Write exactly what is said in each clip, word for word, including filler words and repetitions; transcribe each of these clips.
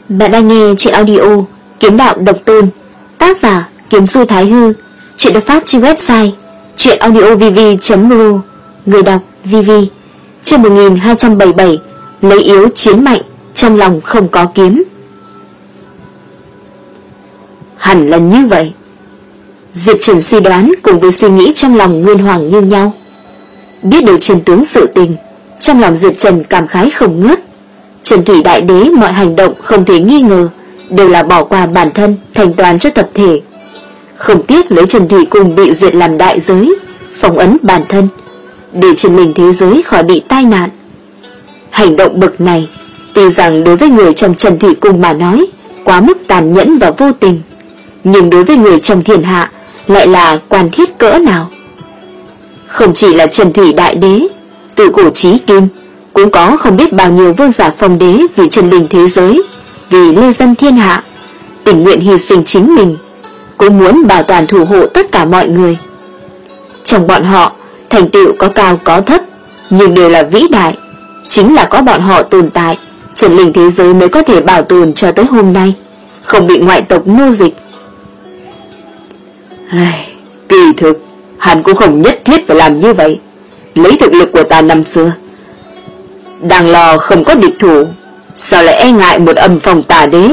Bạn đang nghe truyện audio Kiếm Đạo Độc Tôn, tác giả Kiếm Sư Thái Hư. Truyện được phát trên website truyệnaudiovv chấm ro. Người đọc Vivi. Chương một nghìn hai trăm bảy mươi bảy. Lấy yếu chiến mạnh, trong lòng không có kiếm. Hẳn là như vậy. Diệp Trần suy đoán cùng với suy nghĩ trong lòng Nguyên Hoàng như nhau. Biết được chân tướng sự tình, trong lòng Diệp Trần cảm khái không ngớt. Trần Thủy Đại Đế mọi hành động không thể nghi ngờ đều là bỏ qua bản thân, thành toàn cho tập thể. Không tiếc lấy Trần Thủy Cung bị diệt làm đại giới, phong ấn bản thân, để Trần Linh thế giới khỏi bị tai nạn. Hành động bậc này, tuy rằng đối với người trong Trần Thủy Cung mà nói quá mức tàn nhẫn và vô tình, nhưng đối với người trong thiên hạ lại là quan thiết cỡ nào. Không chỉ là Trần Thủy Đại Đế, từ cổ chí kim cũng có không biết bao nhiêu vương giả phong đế vì Trần Linh thế giới, vì lê dân thiên hạ, tình nguyện hy sinh chính mình, cũng muốn bảo toàn thủ hộ tất cả mọi người. Trong bọn họ, thành tựu có cao có thấp, nhưng đều là vĩ đại. Chính là có bọn họ tồn tại, Trần Linh thế giới mới có thể bảo tồn cho tới hôm nay, không bị ngoại tộc nô dịch. Ai, kỳ thực, hắn cũng không nhất thiết phải làm như vậy. Lấy thực lực của ta năm xưa, đang lo không có địch thủ, sao lại e ngại một âm phong tà đế?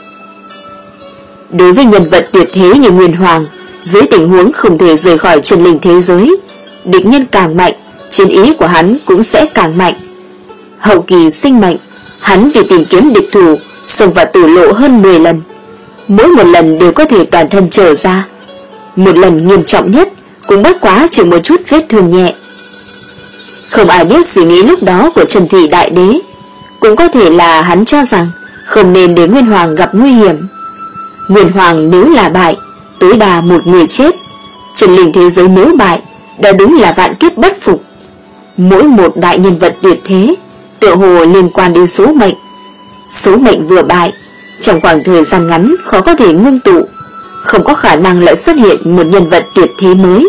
Đối với nhân vật tuyệt thế như Nguyên Hoàng, dưới tình huống không thể rời khỏi Trần Linh thế giới, địch nhân càng mạnh, chiến ý của hắn cũng sẽ càng mạnh. Hậu kỳ sinh mệnh, hắn vì tìm kiếm địch thủ xông vào tử lộ hơn mười lần, mỗi một lần đều có thể toàn thân trở ra. Một lần nghiêm trọng nhất cũng bất quá chỉ một chút vết thương nhẹ. Không ai biết suy nghĩ lúc đó của Trần Thủy Đại Đế, cũng có thể là hắn cho rằng không nên để Nguyên Hoàng gặp nguy hiểm. Nguyên Hoàng nếu là bại, tối đa một người chết. Trần Linh thế giới nếu bại, đó đúng là vạn kiếp bất phục. Mỗi một đại nhân vật tuyệt thế tựa hồ liên quan đến số mệnh. Số mệnh vừa bại, trong khoảng thời gian ngắn khó có thể ngưng tụ, không có khả năng lại xuất hiện một nhân vật tuyệt thế mới.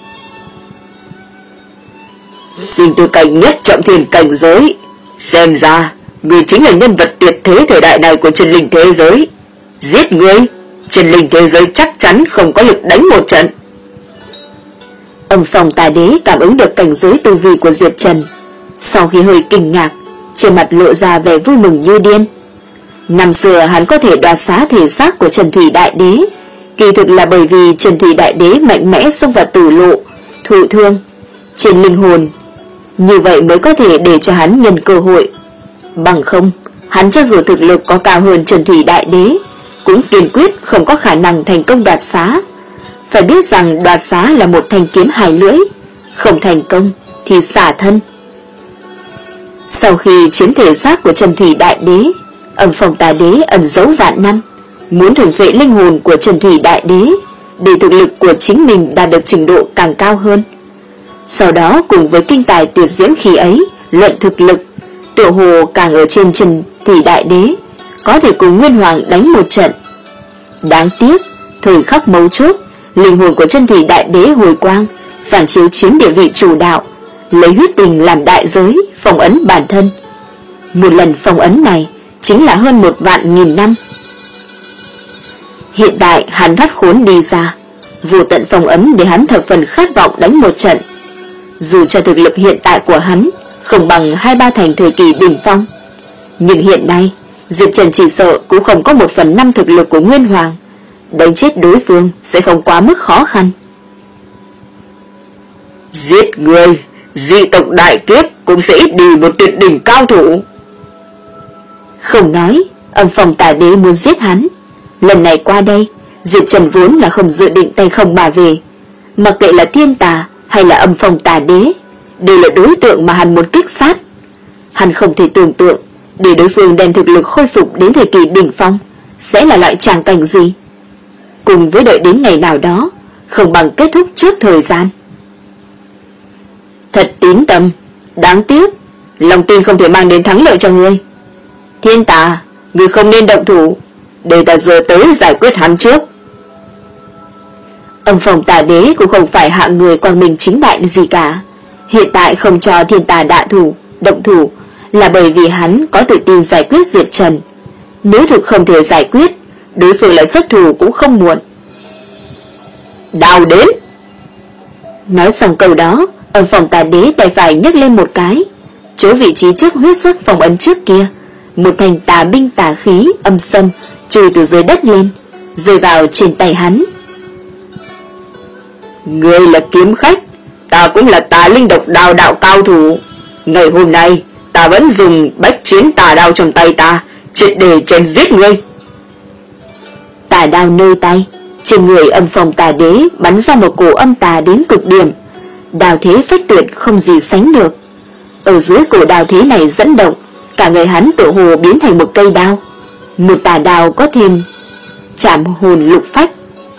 Sinh từ cảnh nhất trọng thiên cảnh giới, xem ra người chính là nhân vật tuyệt thế thời đại này của Trần Linh thế giới. Giết ngươi, Trần Linh thế giới chắc chắn không có lực đánh một trận. Âm Phong Tà Đế cảm ứng được cảnh giới tu vi của Diệp Trần, sau khi hơi kinh ngạc, trên mặt lộ ra vẻ vui mừng như điên. Năm xưa hắn có thể đoạt xá thể xác của Trần Thủy Đại Đế, kỳ thực là bởi vì Trần Thủy Đại Đế mạnh mẽ xông vào tử lộ, thụ thương trên linh hồn, như vậy mới có thể để cho hắn nhân cơ hội. Bằng không, hắn cho dù thực lực có cao hơn Trần Thủy Đại Đế, cũng kiên quyết không có khả năng thành công đoạt xá. Phải biết rằng đoạt xá là một thanh kiếm hai lưỡi, không thành công thì xả thân. Sau khi chiếm thể xác của Trần Thủy Đại Đế, Âm Phong Tà Đế ẩn giấu vạn năm, muốn thôn phệ linh hồn của Trần Thủy Đại Đế, để thực lực của chính mình đạt được trình độ càng cao hơn. Sau đó cùng với kinh tài tuyệt diễm khi ấy, luận thực lực, tựa hồ càng ở trên Trần Thủy Đại Đế, có thể cùng Nguyên Hoàng đánh một trận. Đáng tiếc, thời khắc mấu chốt, linh hồn của Trần Thủy Đại Đế hồi quang, phản chiếu chiếm địa vị chủ đạo, lấy huyết tình làm đại giới, phong ấn bản thân. Một lần phong ấn này chính là hơn một vạn nghìn năm. Hiện tại hắn thoát khốn đi ra, vô tận phong ấn để hắn thập phần khát vọng đánh một trận. Dù cho thực lực hiện tại của hắn không bằng hai ba thành thời kỳ đỉnh phong, nhưng hiện nay Diệp Trần chỉ sợ cũng không có một phần năm thực lực của Nguyên Hoàng, đánh chết đối phương sẽ không quá mức khó khăn. Giết người, dị tộc đại kiếp cũng sẽ ít đi một tuyệt đỉnh cao thủ. Không nói, Âm Phong Tà Đế muốn giết hắn. Lần này qua đây, Diệp Trần vốn là không dự định tay không mà về. Mặc kệ là Thiên Tà hay là Âm Phong Tà Đế, đều là đối tượng mà hắn muốn kích sát. Hắn không thể tưởng tượng để đối phương đem thực lực khôi phục đến thời kỳ đỉnh phong sẽ là loại tràng cảnh gì. Cùng với đợi đến ngày nào đó, không bằng kết thúc trước thời gian. Thật tín tâm, đáng tiếc lòng tin không thể mang đến thắng lợi cho ngươi. Thiên Tà, ngươi không nên động thủ, để ta giờ tới giải quyết hắn trước. Âm Phong Tà Đế cũng không phải hạng người quang minh chính đại gì cả. Hiện tại không cho Thiên Tà đạ thủ, động thủ là bởi vì hắn có tự tin giải quyết Diệp Trần. Nếu thực không thể giải quyết, đối phương lại xuất thủ cũng không muộn. Đao đến. Nói xong câu đó, âm phòng tà đế tay phải nhấc lên một cái, chỗ vị trí trước huyết sắc phong ấn trước kia, một thành tà binh tà khí âm sâm chui từ dưới đất lên, rơi vào trên tay hắn. Ngươi là kiếm khách, ta cũng là tà linh độc đao đạo cao thủ. Ngày hôm nay, ta vẫn dùng bách chiến tà đao trong tay ta, triệt để chém giết ngươi. Tà đao nơi tay, trên người âm phòng tà đế bắn ra một cổ âm tà đến cực điểm, đao thế phách tuyệt không gì sánh được. Ở dưới cổ đao thế này dẫn động, cả người hắn tự hồ biến thành một cây đao, một tà đao có thêm chạm hồn lục phách.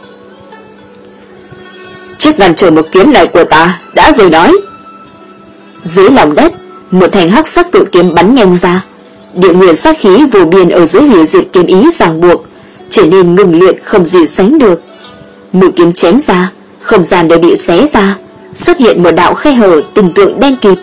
Trước ngăn trở một kiếm này của ta, đã rồi nói. Dưới lòng đất, một thanh hắc sắc cự kiếm bắn nhanh ra, địa nguyên sát khí vô biên ở dưới hủy diệt kiếm ý ràng buộc, trở nên ngừng luyện không gì sánh được. Mũi kiếm chém ra, không gian đều bị xé ra, xuất hiện một đạo khe hở tình tượng đen kịt.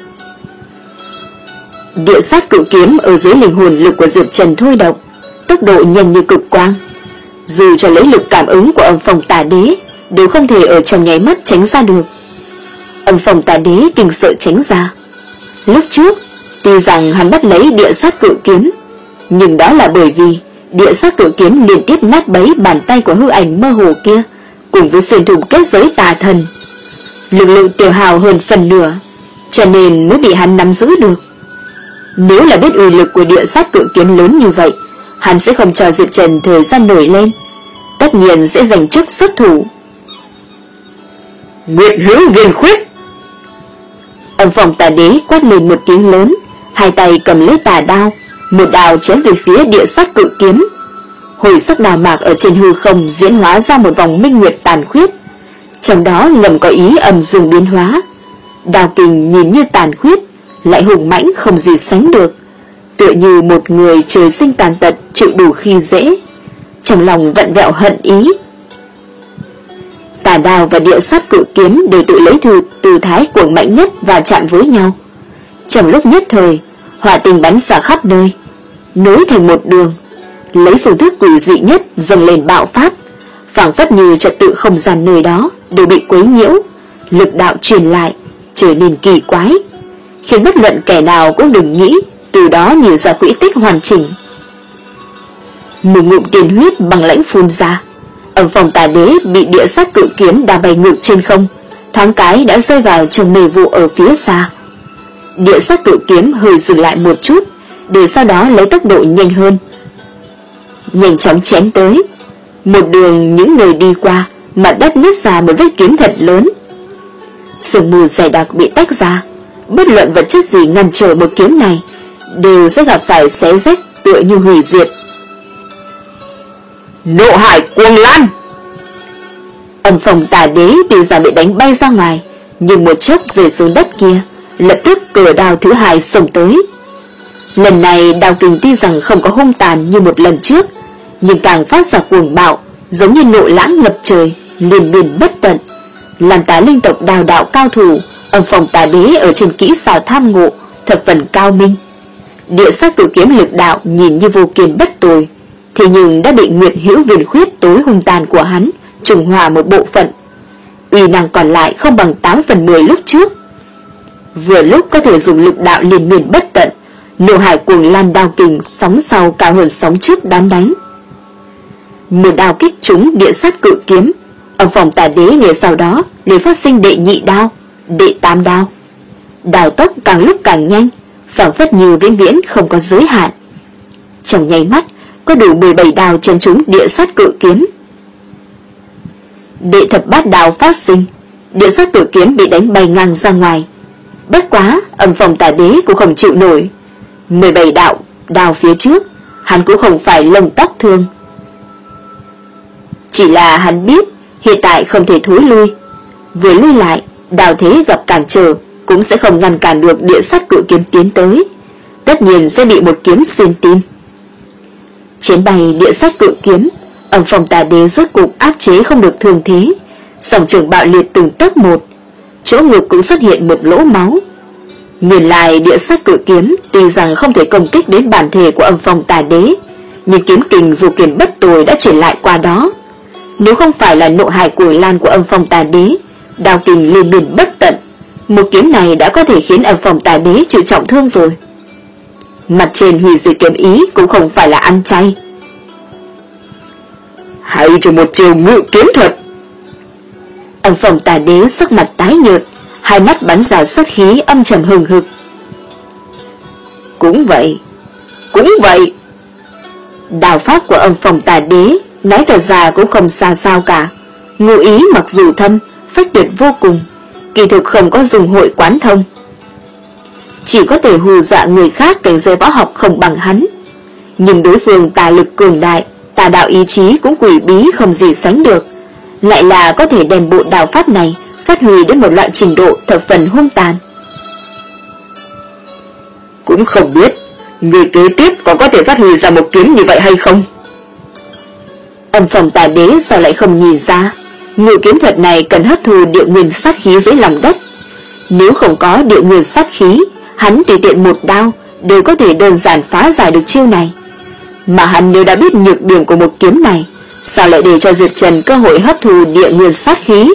Địa sát cự kiếm ở dưới linh hồn lực của Diệp Trần thôi động, tốc độ nhanh như cực quang. Dù cho lấy lực cảm ứng của âm phòng tà đế, đều không thể ở trong nháy mắt tránh ra được. Âm phòng tà đế kinh sợ tránh ra. Lúc trước, tuy rằng hắn bắt lấy địa sát cự kiếm, nhưng đó là bởi vì địa sát cự kiếm liên tiếp nát bấy bàn tay của hư ảnh mơ hồ kia, cùng với xuyên thủng kết giới tà thần. Lực lượng tiêu hào hơn phần nửa, cho nên mới bị hắn nắm giữ được. Nếu là biết uy lực của địa sát cự kiếm lớn như vậy, hắn sẽ không cho Diệp Trần thời gian nổi lên, tất nhiên sẽ giành chức xuất thủ. Nguyệt hữu viên khuyết. Âm phòng tà đế quát lên một tiếng lớn, hai tay cầm lấy tà đao, một đao chém về phía địa sát cự kiếm. Hồi sắc đào mạc ở trên hư không diễn hóa ra một vòng minh nguyệt tàn khuyết, trong đó ngầm có ý âm dương biến hóa. Đao kình nhìn như tàn khuyết, lại hùng mãnh không gì sánh được, tựa như một người trời sinh tàn tật chịu đủ khi dễ. Trong lòng vặn vẹo hận ý. Tà đao và địa sát cự kiếm đều tự lấy từ tư thái cuồng mạnh nhất và chạm với nhau. Trong lúc nhất thời, hỏa tinh bắn xả khắp nơi, nối thành một đường, lấy phương thức quỷ dị nhất dâng lên bạo phát, phảng phất như trật tự không gian nơi đó đều bị quấy nhiễu, lực đạo truyền lại trở nên kỳ quái, khiến bất luận kẻ nào cũng đừng nghĩ từ đó nhìn ra quỹ tích hoàn chỉnh. Một ngụm tiền huyết bằng lãnh phun ra, âm phòng tà đế bị địa sát cự kiếm đá bay ngược trên không, thoáng cái đã rơi vào trong mê vụ ở phía xa. Địa sát cự kiếm hơi dừng lại một chút, để sau đó lấy tốc độ nhanh hơn, nhanh chóng chém tới. Một đường những người đi qua, mặt đất nứt ra một vết kiếm thật lớn. Sương mù dày đặc bị tách ra, bất luận vật chất gì ngăn trở một kiếm này đều sẽ gặp phải xé rách tựa như hủy diệt. Nộ hải cuồng lan. Âm phòng tà đế tuy rằng bị đánh bay ra ngoài, nhưng một chốc rơi xuống đất kia, lập tức cửa đao thứ hai xông tới. Lần này đao kình tuy rằng không có hung tàn như một lần trước, nhưng càng phát ra cuồng bạo, giống như nộ lãng ngập trời, liên miên bất tận. Làm tá linh tộc đào đạo cao thủ, âm phòng tà đế ở trên kỹ xảo tham ngộ thập phần cao minh. Địa sát cự kiếm lực đạo nhìn như vô kiên bất tồi, thế nhưng đã bị Nguyệt hữu viên khuyết tối hung tàn của hắn trùng hòa một bộ phận, uy năng còn lại không bằng tám phần mười lúc trước. Vừa lúc có thể dùng lực đạo liên miên bất tận, nộ hải cuồng lan đao kình sóng sau cao hơn sóng trước đón đánh. Một đao kích trúng địa sát cự kiếm, âm phòng tà đế ngày sau đó liền phát sinh đệ nhị đao, đệ tam đao. Đao tốc càng lúc càng nhanh, phảng phất như vĩnh viễn không có giới hạn. Trong nháy mắt, có đủ mười bảy đao chém trúng địa sát cự kiếm. Đệ thập bát đao phát sinh, địa sát cự kiếm bị đánh bay ngang ra ngoài. Bất quá, âm phòng tà đế cũng không chịu nổi. mười bảy đạo đao phía trước, hắn cũng không phải lông tóc thương. Chỉ là hắn biết hiện tại không thể thối lui, vừa lui lại, đao thế gặp cản trở cũng sẽ không ngăn cản được địa sát cự kiếm tiến tới, tất nhiên sẽ bị một kiếm xuyên tim. Chiến bay địa sát cự kiếm, âm phòng tà đế rốt cục áp chế không được thương thế, song trường bạo liệt từng tấc một, chỗ ngực cũng xuất hiện một lỗ máu. Nguyên lai địa sát cự kiếm tuy rằng không thể công kích đến bản thể của âm phòng tà đế, nhưng kiếm kình vô kiền bất tồi đã truyền lại qua đó. Nếu không phải là nộ hài cuồng lan của Âm Phong Tà Đế, đao kình liên miên bất tận, một kiếm này đã có thể khiến Âm Phong Tà Đế chịu trọng thương rồi. Mặt trên hủy diệt kiếm ý cũng không phải là ăn chay. Hay cho một chiều ngự kiếm thuật. Âm Phong Tà Đế sắc mặt tái nhợt, hai mắt bắn ra sát khí âm trầm hừng hực. Cũng vậy, cũng vậy. Đao pháp của Âm Phong Tà Đế nói thật ra cũng không xa sao cả. Ngụ ý mặc dù thâm, phách tuyệt vô cùng, kỳ thực không có dùng hội quán thông, chỉ có thể hù dọa người khác cảnh giới võ học không bằng hắn. Nhưng đối phương tà lực cường đại, tà đạo ý chí cũng quỷ bí không gì sánh được, lại là có thể đem bộ đạo pháp này phát huy đến một loại trình độ thập phần hung tàn. Cũng không biết người kế tiếp có có thể phát huy ra một kiếm như vậy hay không. Âm Phong Tà Đế sao lại không nhìn ra, ngự kiếm thuật này cần hấp thu địa nguyên sát khí dưới lòng đất. Nếu không có địa nguyên sát khí, hắn tùy tiện một đao đều có thể đơn giản phá giải được chiêu này. Mà hắn nếu đã biết nhược điểm của một kiếm này, sao lại để cho Diệp Trần cơ hội hấp thu địa nguyên sát khí?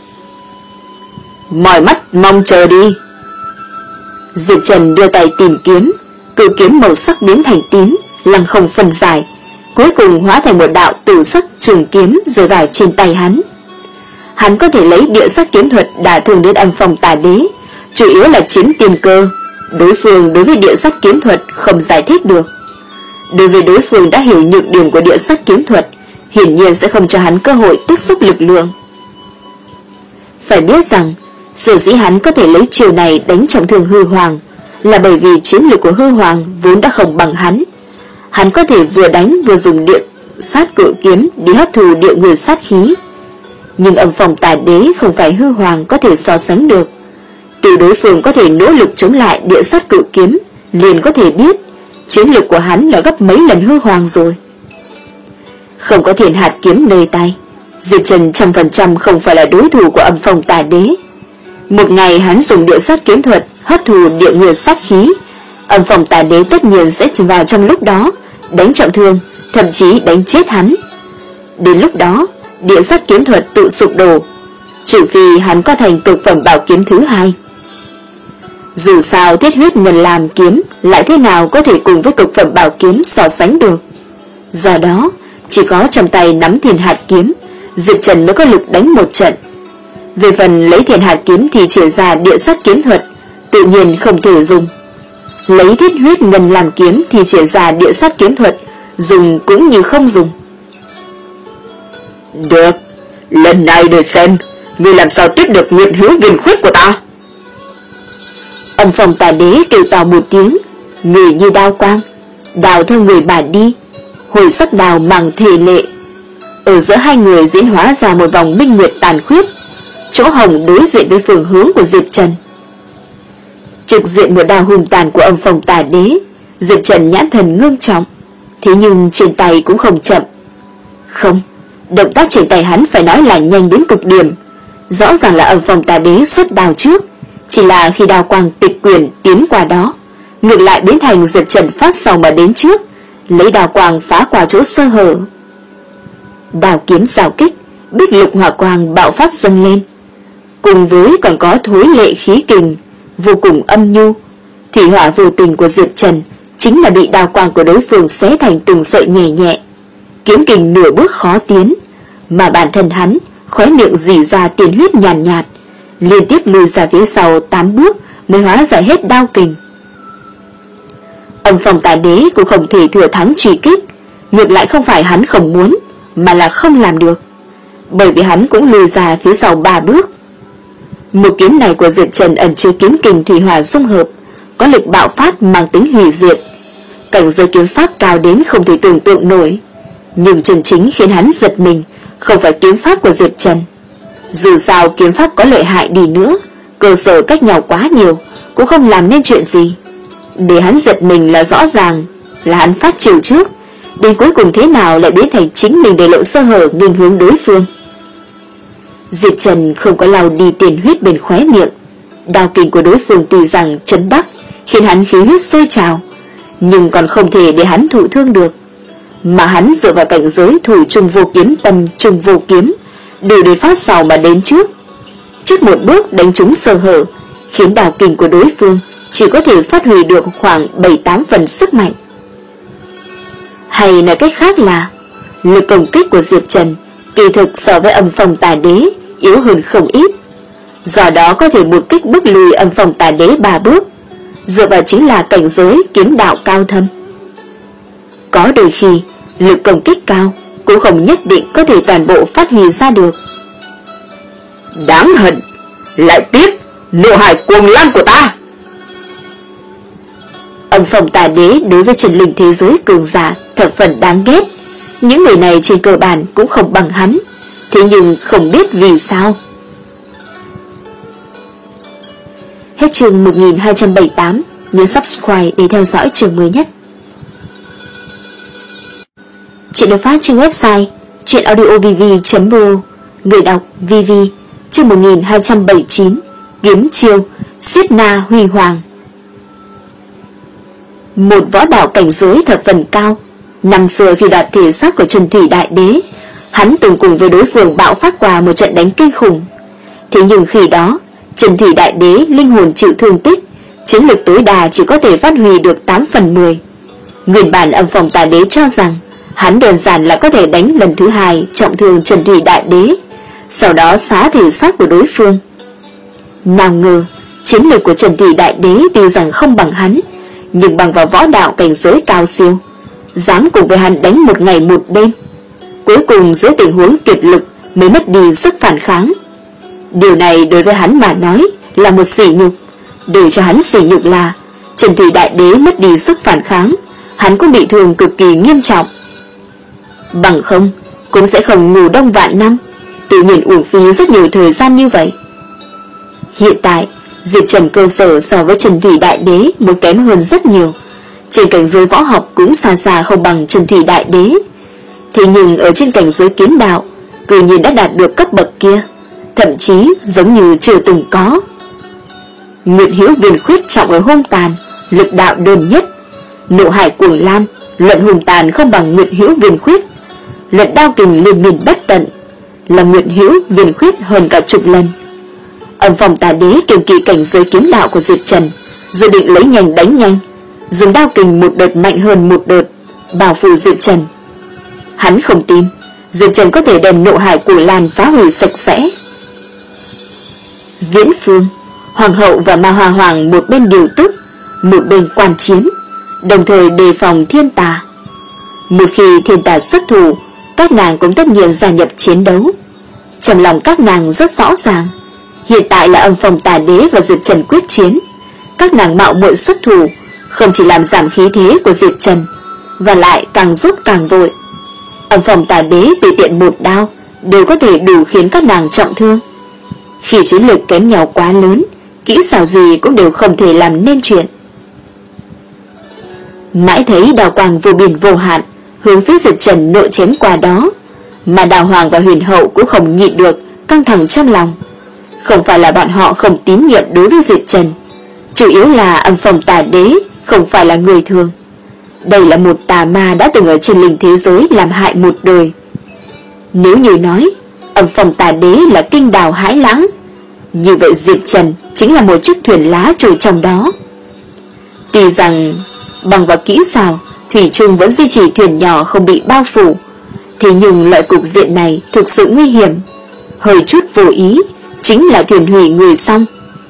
Mỏi mắt mong chờ đi. Diệp Trần đưa tay tìm kiếm, cự kiếm màu sắc biến thành tím, lăng không phân giải, cuối cùng hóa thành một đạo tử sắc trường kiếm rơi vào trên tay hắn. Hắn có thể lấy địa sắc kiếm thuật đả thương đến Âm Phong Tà Đế, chủ yếu là chiếm tiền cơ. Đối phương đối với địa sắc kiếm thuật không giải thích được. Đối với đối phương đã hiểu nhược điểm của địa sắc kiếm thuật, hiển nhiên sẽ không cho hắn cơ hội tiếp xúc lực lượng. Phải biết rằng, sở dĩ hắn có thể lấy chiều này đánh trọng thương Hư Hoàng là bởi vì chiến lược của Hư Hoàng vốn đã không bằng hắn. Hắn có thể vừa đánh vừa dùng địa sát cự kiếm đi hấp thụ địa nguyên sát khí. Nhưng Âm Phong Tà Đế không phải Hư Hoàng có thể so sánh được. Từ đối phương có thể nỗ lực chống lại địa sát cự kiếm, liền có thể biết chiến lược của hắn là gấp mấy lần Hư Hoàng rồi. Không có Thiên Hạt kiếm nơi tay, Diệp Trần trăm phần trăm không phải là đối thủ của Âm Phong Tà Đế. Một ngày hắn dùng địa sát kiếm thuật hấp thụ địa nguyên sát khí, Âm Phong Tà Đế tất nhiên sẽ vào trong lúc đó đánh trọng thương, thậm chí đánh chết hắn. Đến lúc đó, địa sát kiếm thuật tự sụp đổ, trừ phi hắn có thành cực phẩm bảo kiếm thứ hai. Dù sao thiết huyết ngân làm kiếm lại thế nào có thể cùng với cực phẩm bảo kiếm so sánh được. Do đó, chỉ có trong tay nắm Thiên Hạt kiếm, Diệp Trần mới có lực đánh một trận. Về phần lấy Thiên Hạt kiếm thì triển ra địa sát kiếm thuật, tự nhiên không thể dùng. Lấy thiết huyết ngân làm kiếm thì triển ra địa sát kiếm thuật, dùng cũng như không dùng. Được, lần này để xem ngươi làm sao tiếp được nguyện hứa viên khuyết của ta. Âm Phong Tà Đế kêu to một tiếng, người như đao quang, đào theo người bà đi, hồi sắc đào màng thể lệ. Ở giữa hai người diễn hóa ra một vòng minh nguyệt tàn khuyết, chỗ hồng đối diện với phương hướng của Diệp Trần. Trực diện một đao hùng tàn của Âm Phong Tà Đế, Diệp Trần nhãn thần ngưng trọng, thế nhưng trên tay cũng không chậm. Không, động tác trên tay hắn phải nói là nhanh đến cực điểm. Rõ ràng là Âm Phong Tà Đế xuất đao trước, chỉ là khi đao quang tịch quyền tiến qua đó, ngược lại biến thành Diệp Trần phát sau mà đến trước, lấy đao quang phá qua chỗ sơ hở. Đao kiếm xào kích, bích lục hỏa quang bạo phát dâng lên, cùng với còn có thối lệ khí kình vô cùng âm nhu. Thủy hỏa vô tình của Diệp Trần chính là bị đao quang của đối phương xé thành từng sợi nhẹ nhẹ, kiếm kình nửa bước khó tiến, mà bản thân hắn khóe miệng rỉ ra tiền huyết nhàn nhạt, nhạt, liên tiếp lùi ra phía sau tám bước mới hóa giải hết đao kình. Âm Phong Tà Đế cũng không thể thừa thắng truy kích, ngược lại không phải hắn không muốn, mà là không làm được, bởi vì hắn cũng lùi ra phía sau ba bước. Một kiếm này của Diệp Trần ẩn chứa kiếm kình thủy hỏa dung hợp, có lực bạo phát mang tính hủy diệt, cảnh giới kiếm pháp cao đến không thể tưởng tượng nổi. Nhưng chân chính khiến hắn giật mình không phải kiếm pháp của Diệp Trần. Dù sao kiếm pháp có lợi hại đi nữa, cơ sở cách nhau quá nhiều, cũng không làm nên chuyện gì. Để hắn giật mình là rõ ràng là hắn phát chiều trước, đến cuối cùng thế nào lại biến thành chính mình để lộ sơ hở nghênh hướng đối phương. Diệp Trần không có lau đi tiền huyết bên khóe miệng. Đao kình của đối phương tuy rằng chấn đắc, khiến hắn khí huyết sôi trào, nhưng còn không thể để hắn thụ thương được. mà hắn dựa vào cảnh giới thủ trung vô kiếm tâm trung vô kiếm đủ để phát sau mà đến trước. Trước một bước đánh trúng sơ hở, khiến đào kình của đối phương chỉ có thể phát huy được khoảng bảy tám phần sức mạnh. Hay nói cách khác là lực công kích của Diệp Trần kỳ thực so với Âm Phong Tà Đế yếu hơn không ít, do đó có thể một kích bước lùi Âm Phong Tà Đế ba bước, dựa vào chính là cảnh giới kiếm đạo cao thâm. Có đôi khi lực công kích cao cũng không nhất định có thể toàn bộ phát huy ra được. Đáng hận, lại tiếc nộ hải cuồng lan của ta. Âm Phong Tà Đế đối với chân linh thế giới cường giả thập phần đáng ghét. Những người này trên cơ bản cũng không bằng hắn, thế nhưng không biết vì sao. Hết chương một nghìn hai trăm bảy mươi tám, nhớ subscribe để theo dõi chương mới nhất. Chuyện được phát trên website truyện audio v v chấm r o, người đọc vê vê. Chương một nghìn hai trăm bảy mươi chín, kiếm chiêu Xiết Na Huy Hoàng. Một võ đạo cảnh giới thập phần cao. Năm xưa khi đoạt thể xác của Trần Thủy Đại Đế, hắn từng cùng với đối phương bạo phát qua một trận đánh kinh khủng. Thế nhưng khi đó, Trần Thủy Đại Đế linh hồn chịu thương tích, chiến lực tối đa chỉ có thể phát huy được tám phần mười. Nguyên bản Âm Phong Tà Đế cho rằng hắn đơn giản là có thể đánh lần thứ hai trọng thương Trần Thủy Đại Đế, sau đó xá thể xác của đối phương. Nào ngờ, chiến lực của Trần Thủy Đại Đế tuy rằng không bằng hắn, nhưng bằng vào võ đạo cảnh giới cao siêu, dám cùng với hắn đánh một ngày một đêm. Cuối cùng dưới tình huống kiệt lực mới mất đi sức phản kháng. Điều này đối với hắn mà nói là một sỉ nhục. Để cho hắn sỉ nhục là Trần Thủy Đại Đế mất đi sức phản kháng, hắn cũng bị thương cực kỳ nghiêm trọng. Bằng không cũng sẽ không ngủ đông vạn năm, tự nhiên uổng phí rất nhiều thời gian như vậy. Hiện tại Diệp Trần cơ sở so với Trần Thủy Đại Đế muốn kém hơn rất nhiều, trên cảnh giới võ học cũng xa xa không bằng Trần Thủy Đại Đế. Thế nhưng ở trên cảnh giới kiếm đạo, cư nhiên đã đạt được cấp bậc kia, thậm chí giống như chưa từng có. Nguyệt Hữu Viên Khuyết trọng ở hung tàn, lực đạo đơn nhất. Nộ hải cuồng lan, luận hung tàn không bằng Nguyệt Hữu Viên Khuyết. Luận đao kình liên miên bất tận, là Nguyệt Hữu Viên Khuyết hơn cả chục lần. Âm Phong Tà Đế kiêng kỵ cảnh giới kiếm đạo của Diệp Trần, dự định lấy nhanh đánh nhanh, dùng đao kình một đợt mạnh hơn một đợt, bảo phủ Diệp Trần. Hắn không tin Diệp Trần có thể đem nộ hải cuồng lan phá hủy sạch sẽ. Viễn Phương, Hoàng hậu và Ma Hoa Hoàng một bên điều tức, một bên quan chiến, đồng thời đề phòng thiên tà. Một khi thiên tà xuất thủ, các nàng cũng tất nhiên gia nhập chiến đấu. Trong lòng các nàng rất rõ ràng, hiện tại là Âm Phong Tà Đế và Diệp Trần quyết chiến. Các nàng mạo muội xuất thủ, không chỉ làm giảm khí thế của Diệp Trần, và lại càng rút càng vội. Âm Phong Tà Đế tùy tiện một đao đều có thể đủ khiến các nàng trọng thương. Khi chiến lược kém nhau quá lớn, kỹ xảo gì cũng đều không thể làm nên chuyện. Mãi thấy đào quang vô biên vô hạn hướng phía Diệp Trần nội chém qua đó, mà Đào Hoàng và Huyền Hậu cũng không nhịn được căng thẳng trong lòng. Không phải là bọn họ không tín nhiệm đối với Diệp Trần, chủ yếu là Âm Phong Tà Đế không phải là người thường. Đây là một tà ma đã từng ở trên linh thế giới làm hại một đời. Nếu như nói Âm Phong Tà Đế là kinh đào hãi lãng, như vậy Diệp Trần chính là một chiếc thuyền lá trôi trong đó. Tuy rằng bằng vào kỹ xảo, thủy chung vẫn duy trì thuyền nhỏ không bị bao phủ, thế nhưng loại cục diện này thực sự nguy hiểm, hơi chút vô ý chính là thuyền hủy người xong.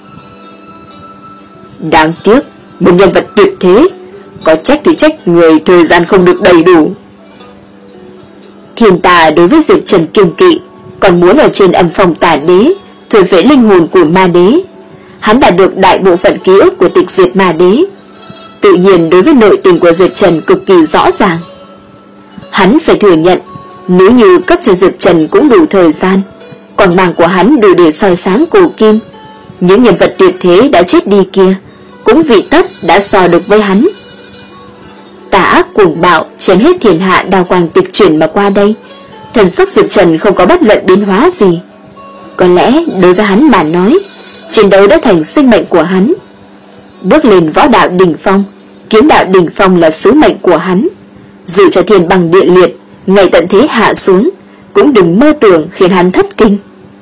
Đáng tiếc, một nhân vật tuyệt thế, có trách thì trách người thời gian không được đầy đủ. Thiên tà đối với Diệp Trần kiêng kỵ, còn muốn ở trên Âm Phong Tà Đế thổi phệ linh hồn của ma đế. Hắn đã được đại bộ phận ký ức của tịch diệt ma đế, tự nhiên đối với nội tình của Diệp Trần cực kỳ rõ ràng. Hắn phải thừa nhận, nếu như cấp cho Diệp Trần cũng đủ thời gian, quang mang của hắn đủ để soi sáng cổ kim, những nhân vật tuyệt thế đã chết đi kia cũng vị tất đã so được với hắn. Tà ác cuồng bạo chém hết thiên hạ đào quang tịch chuyển mà qua đây, thần sắc Diệp Trần không có bất luận biến hóa gì. Có lẽ đối với hắn mà nói, chiến đấu đã thành sinh mệnh của hắn. Bước lên võ đạo đỉnh phong, kiếm đạo đỉnh phong là sứ mệnh của hắn. Dù cho thiên băng địa liệt ngày tận thế hạ xuống, cũng đừng mơ tưởng khiến hắn thất kinh.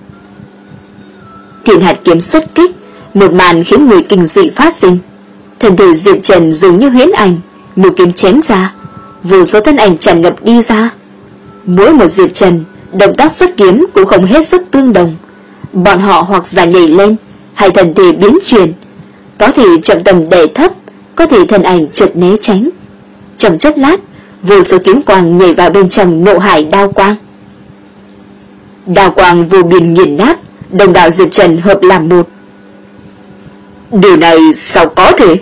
Thiên hạt kiếm xuất kích, một màn khiến người kinh dị phát sinh. Thân thể Diệp Trần dường như huyễn ảnh, một kiếm chém ra, vô số thân ảnh tràn ngập đi ra. Mỗi một Diệp Trần, động tác xuất kiếm cũng không hết sức tương đồng. Bọn họ hoặc giả nhảy lên, hay thân thể biến chuyển, có thể chậm tầm đè thấp, có thể thân ảnh chợt né tránh. Trong chốc lát, vô số kiếm quang nhảy vào bên trong nộ hải đao quang. Đao quang vô biên nghiền nát, đồng đạo Diệp Trần hợp làm một. Điều này sao có thể?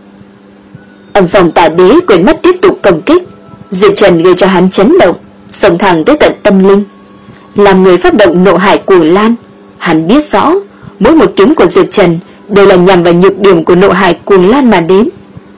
Âm Phong Tà Đế quên mất tiếp tục công kích. Diệp Trần gây cho hắn chấn động, xông thẳng tới tận tâm linh. Làm người phát động nộ hải cuồng lan, hắn biết rõ mỗi một kiếm của Diệp Trần đều là nhằm vào nhược điểm của nộ hải cuồng lan mà đến.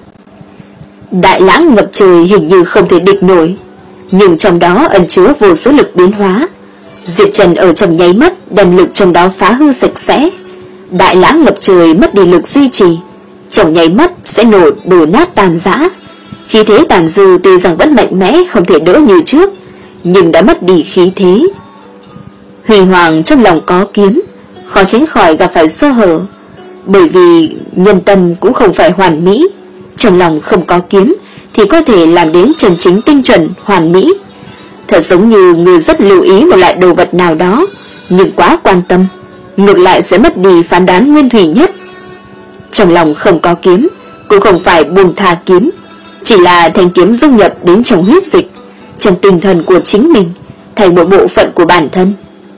Đại lãng ngập trời hình như không thể địch nổi, nhưng trong đó ẩn chứa vô số lực biến hóa. Diệp Trần ở trong nháy mắt đem lực trong đó phá hư sạch sẽ. Đại lãng ngập trời mất đi lực duy trì, trong nháy mắt sẽ nổ đổ nát tàn rã. Khí thế tàn dư tuy rằng vẫn mạnh mẽ không thể đỡ như trước, nhưng đã mất đi khí thế. Huy Hoàng trong lòng có kiếm, khó tránh khỏi gặp phải sơ hở, bởi vì nhân tâm cũng không phải hoàn mỹ. Trong lòng không có kiếm thì có thể làm đến chân chính tinh chuẩn hoàn mỹ. Thật giống như người rất lưu ý một loại đồ vật nào đó, nhưng quá quan tâm, ngược lại sẽ mất đi phán đoán nguyên thủy nhất. Trong lòng không có kiếm, cũng không phải buông tha kiếm, chỉ là thanh kiếm dung nhập đến trong huyết dịch, trong tinh thần của chính mình, thành một bộ phận của bản thân.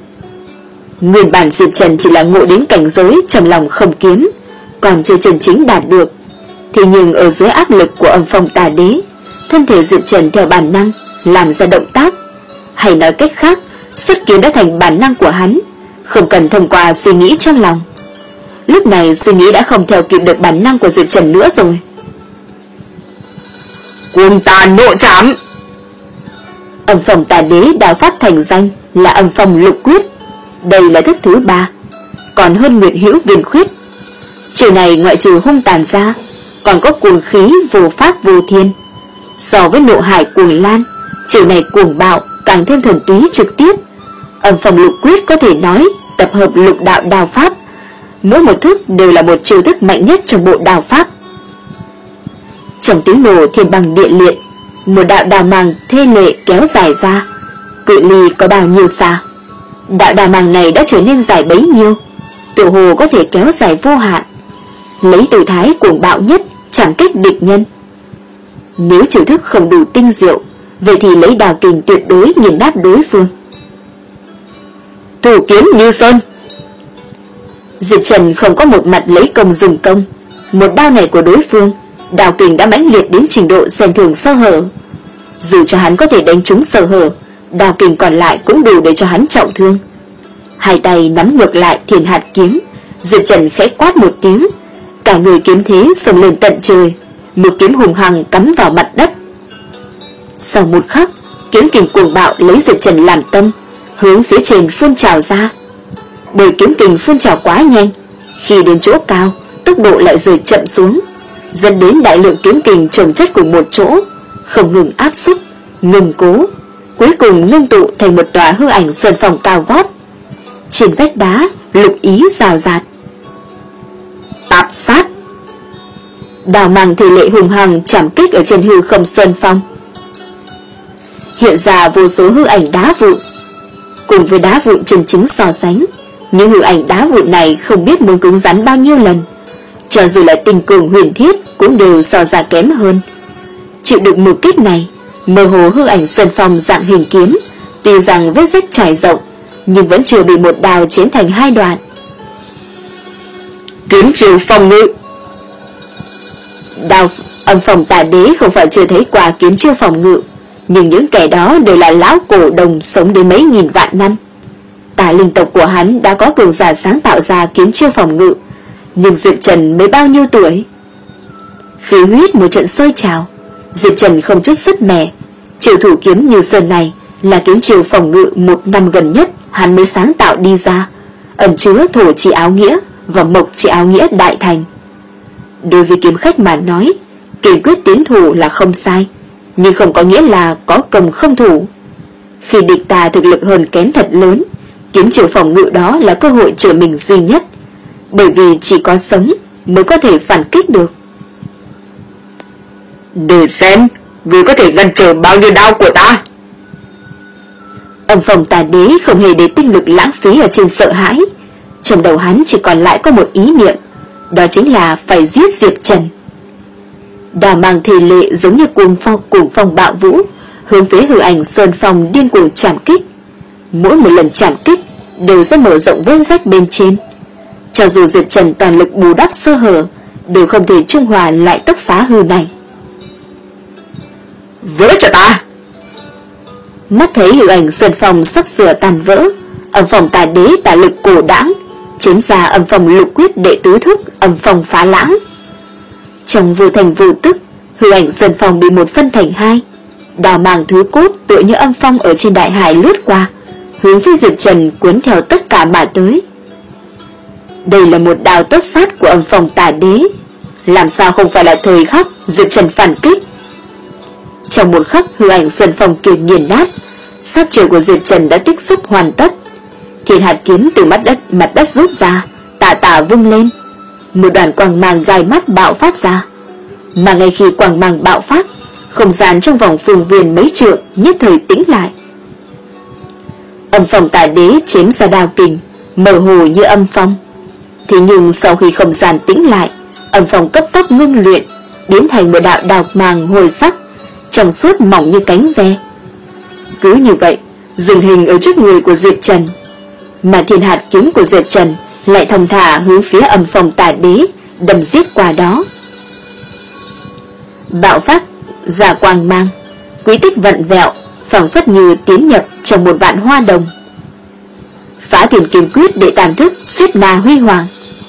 Nguyên bản Diệp Trần chỉ là ngộ đến cảnh giới trong lòng không kiếm, còn chưa chân chính đạt được. Thế nhưng ở dưới áp lực của Âm Phong Tà Đế, thân thể Diệp Trần theo bản năng làm ra động tác, hay nói cách khác, xuất kiếm đã thành bản năng của hắn, không cần thông qua suy nghĩ trong lòng. Lúc này suy nghĩ đã không theo kịp được bản năng của Diệp Trần nữa rồi. Cuồng Tà Nộ Trảm. Âm Phong Tà Đế đạo pháp thành danh là Âm Phong Lục Quyết, đây là thức thứ ba, còn hơn Nguyệt Hữu Viên Khuyết. Chiều này ngoại trừ hung tàn ra, còn có cuồng khí vô pháp vô thiên. So với nộ hải cuồng lan, chiều này cuồng bạo càng thêm thuần túy trực tiếp. Âm Phong Lục Quyết có thể nói tập hợp lục đạo đao pháp, mỗi một thức đều là một chiêu thức mạnh nhất trong bộ đao pháp. Trong tiếng nổ thiên băng địa liệt, một đạo đao màng thê lệ kéo dài ra, cự ly có bao nhiêu xa. Đạo đao màng này đã trở nên dài bấy nhiêu, tự hồ có thể kéo dài vô hạn, lấy tư thái cuồng bạo nhất chẳng kích địch nhân. Nếu chiêu thức không đủ tinh diệu, vậy thì lấy đao kình tuyệt đối nghiền nát đối phương. Thủ kiếm như sơn. Diệp Trần không có một mặt lấy công dừng công, một đao này của đối phương, đao kình đã mãnh liệt đến trình độ xem thường sơ hở. Dù cho hắn có thể đánh trúng sơ hở, đao kình còn lại cũng đủ để cho hắn trọng thương. Hai tay nắm ngược lại Thiên hạt kiếm, Diệp Trần khẽ quát một tiếng, cả người kiếm thế xông lên tận trời, một kiếm hùng hăng cắm vào mặt đất. Sau một khắc, kiếm kình cuồng bạo lấy Diệp Trần làm tâm, hướng phía trên phun trào ra. Bởi kiếm kình phun trào quá nhanh, khi đến chỗ cao, tốc độ lại rời chậm xuống, dẫn đến đại lượng kiếm kình chồng chất cùng một chỗ, không ngừng áp xúc, ngừng cố, cuối cùng ngưng tụ thành một tòa hư ảnh sơn phòng cao vót. Trên vách đá, lục ý rào rạt. Tạp sát. Đào màng thể lệ hùng hằng chạm kích ở trên hư không sơn phong. Hiện ra vô số hư ảnh đá vụn. Cùng với đá vụn chân chính so sánh, những hư ảnh đá vụn này không biết muốn cứng rắn bao nhiêu lần, cho dù là tinh cường huyền thiết cũng đều so ra kém hơn. Chịu được một kích này, mơ hồ hư ảnh sơn phong dạng hình kiếm, tuy rằng vết rách trải rộng, nhưng vẫn chưa bị một đao chém thành hai đoạn. Kiếm chiêu phòng ngự. Đao Âm Phong Tà Đế không phải chưa thấy qua kiếm chiêu phòng ngự, nhưng những kẻ đó đều là lão cổ đồng sống đến mấy nghìn vạn năm. Tà linh tộc của hắn đã có cường giả sáng tạo ra kiếm chiêu phòng ngự, nhưng Diệp Trần mới bao nhiêu tuổi? Khí huyết một trận sôi trào, Diệp Trần không chút sức mẻ. Chiêu thủ kiếm như sơn này là kiếm chiêu phòng ngự một năm gần nhất hắn mới sáng tạo đi ra, ẩn chứa thổ chỉ áo nghĩa và mộc chỉ áo nghĩa đại thành. Đối với kiếm khách mà nói, kiên quyết tiến thủ là không sai, nhưng không có nghĩa là có công không thủ. Khi địch ta thực lực hơn kém thật lớn, kiếm chiêu phòng ngự đó là cơ hội trở mình duy nhất, bởi vì chỉ có sống mới có thể phản kích được. Để xem ngươi có thể ngăn trở bao nhiêu đao của ta. Âm Phong Tà Đế không hề để tinh lực lãng phí ở trên sợ hãi. Trong đầu hắn chỉ còn lại có một ý niệm, đó chính là phải giết Diệp Trần. Đào mang thể lệ giống như cuồng phong cuồng phong bạo vũ, hướng phía Hư Ảnh Sơn Phong điên cuồng chạm kích. Mỗi một lần chạm kích đều sẽ mở rộng vết rách bên trên. Cho dù Diệp Trần toàn lực bù đắp sơ hở, đều không thể trung hòa lại tốc phá hư này. Vỡ cho ta! Mắt thấy Hư Ảnh Sơn Phong sắp sửa tàn vỡ, Âm Phong Tà Đế tả lực cổ đãng, chém ra Âm Phong Lục Quyết đệ tứ thức Âm Phong Phá Lãng. Trong vô thành vô tức, Hư Ảnh Sơn Phong bị một phân thành hai. Đào màng thứ cốt tựa như âm phong ở trên đại hải lướt qua, hướng phía Diệp Trần cuốn theo tất cả mà tới. Đây là một đào tất sát của Âm Phong Tà Đế, làm sao không phải là thời khắc Diệp Trần phản kích. Trong một khắc Hư Ảnh Sơn Phong kia nghiền nát, sát chiêu của Diệp Trần đã tích xúc hoàn tất. Thiên hạt kiếm từ mặt đất mặt đất rút ra, tà tà vung lên, một đoàn quang mang gai mắt bạo phát ra. Mà ngay khi quang mang bạo phát, không gian trong vòng phương viên mấy trượng nhất thời tĩnh lại. Âm Phong Tà Đế chém ra đao kình, mơ hồ như âm phong. Thế nhưng sau khi không gian tĩnh lại, âm phong cấp tốc ngưng luyện, biến thành một đạo đào màng hồi sắc, trong suốt mỏng như cánh ve. Cứ như vậy, dừng hình ở trước người của Diệp Trần, mà thiên hạt kiếm của Diệp Trần lại thong thả hướng phía Âm Phong Tà Đế đâm giết qua đó. Bạo phát ra quang mang, quý tích vặn vẹo, phảng phất như tiến nhập trong một vạn hoa đồng. Phá Tiền Kiếm Quyết để tàn thức xiết na huy hoàng.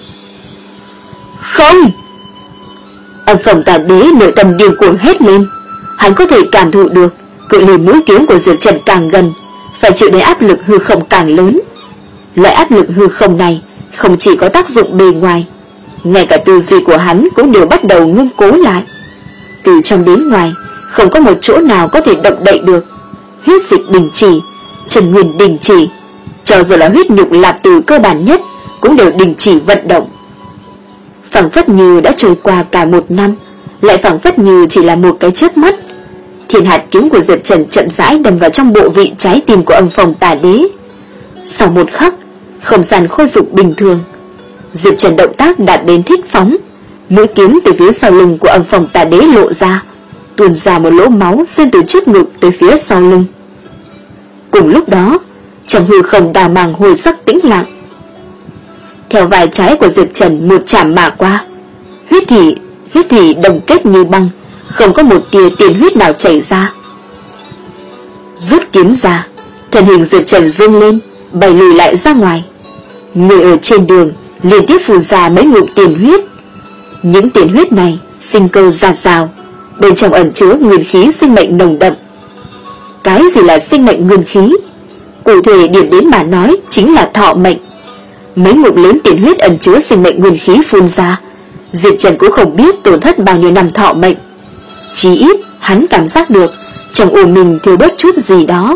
Không! Âm Phong Tà Đế nội tâm điên cuồng hét lên. Hắn có thể cảm thụ được cự ly mũi kiếm của Diệp Trần càng gần, phải chịu đến áp lực hư không càng lớn. Loại áp lực hư không này không chỉ có tác dụng bề ngoài, ngay cả tư duy của hắn cũng đều bắt đầu ngưng cố lại. Từ trong đến ngoài, không có một chỗ nào có thể động đậy được. Huyết dịch đình chỉ, chân nguyên đình chỉ, cho dù là huyết nhục lạp từ cơ bản nhất cũng đều đình chỉ vận động. Phảng phất như đã trôi qua cả một năm, lại phảng phất như chỉ là một cái chớp mắt. Thiên hạt kiếm của Diệp Trần chậm rãi đâm vào trong bộ vị trái tim của Âm Phong Tà Đế. Sau một khắc, không gian khôi phục bình thường. Diệp Trần động tác đạt đến thích phóng, mũi kiếm từ phía sau lưng của Âm Phong Tà Đế lộ ra, tuôn ra một lỗ máu xuyên từ trước ngực tới phía sau lưng. Cùng lúc đó, trong hư không đào màng hồi sắc tĩnh lặng. Theo vai trái của Diệp Trần một chạm mà qua, huyết thủy huyết thủy đồng kết như băng, không có một tia tiền huyết nào chảy ra. Rút kiếm ra, thân hình Diệp Trần dương lên, bay lùi lại ra ngoài. Người ở trên đường liên tiếp phun ra mấy ngụm tiền huyết. Những tiền huyết này sinh cơ dạt dào, bên trong ẩn chứa nguyên khí sinh mệnh nồng đậm. Cái gì là sinh mệnh nguyên khí? Cụ thể điểm đến mà nói chính là thọ mệnh. Mấy ngụm lớn tiền huyết ẩn chứa sinh mệnh nguyên khí phun ra, Diệp Trần cũng không biết tổn thất bao nhiêu năm thọ mệnh. Chỉ ít hắn cảm giác được trong ổ mình thiếu bớt chút gì đó.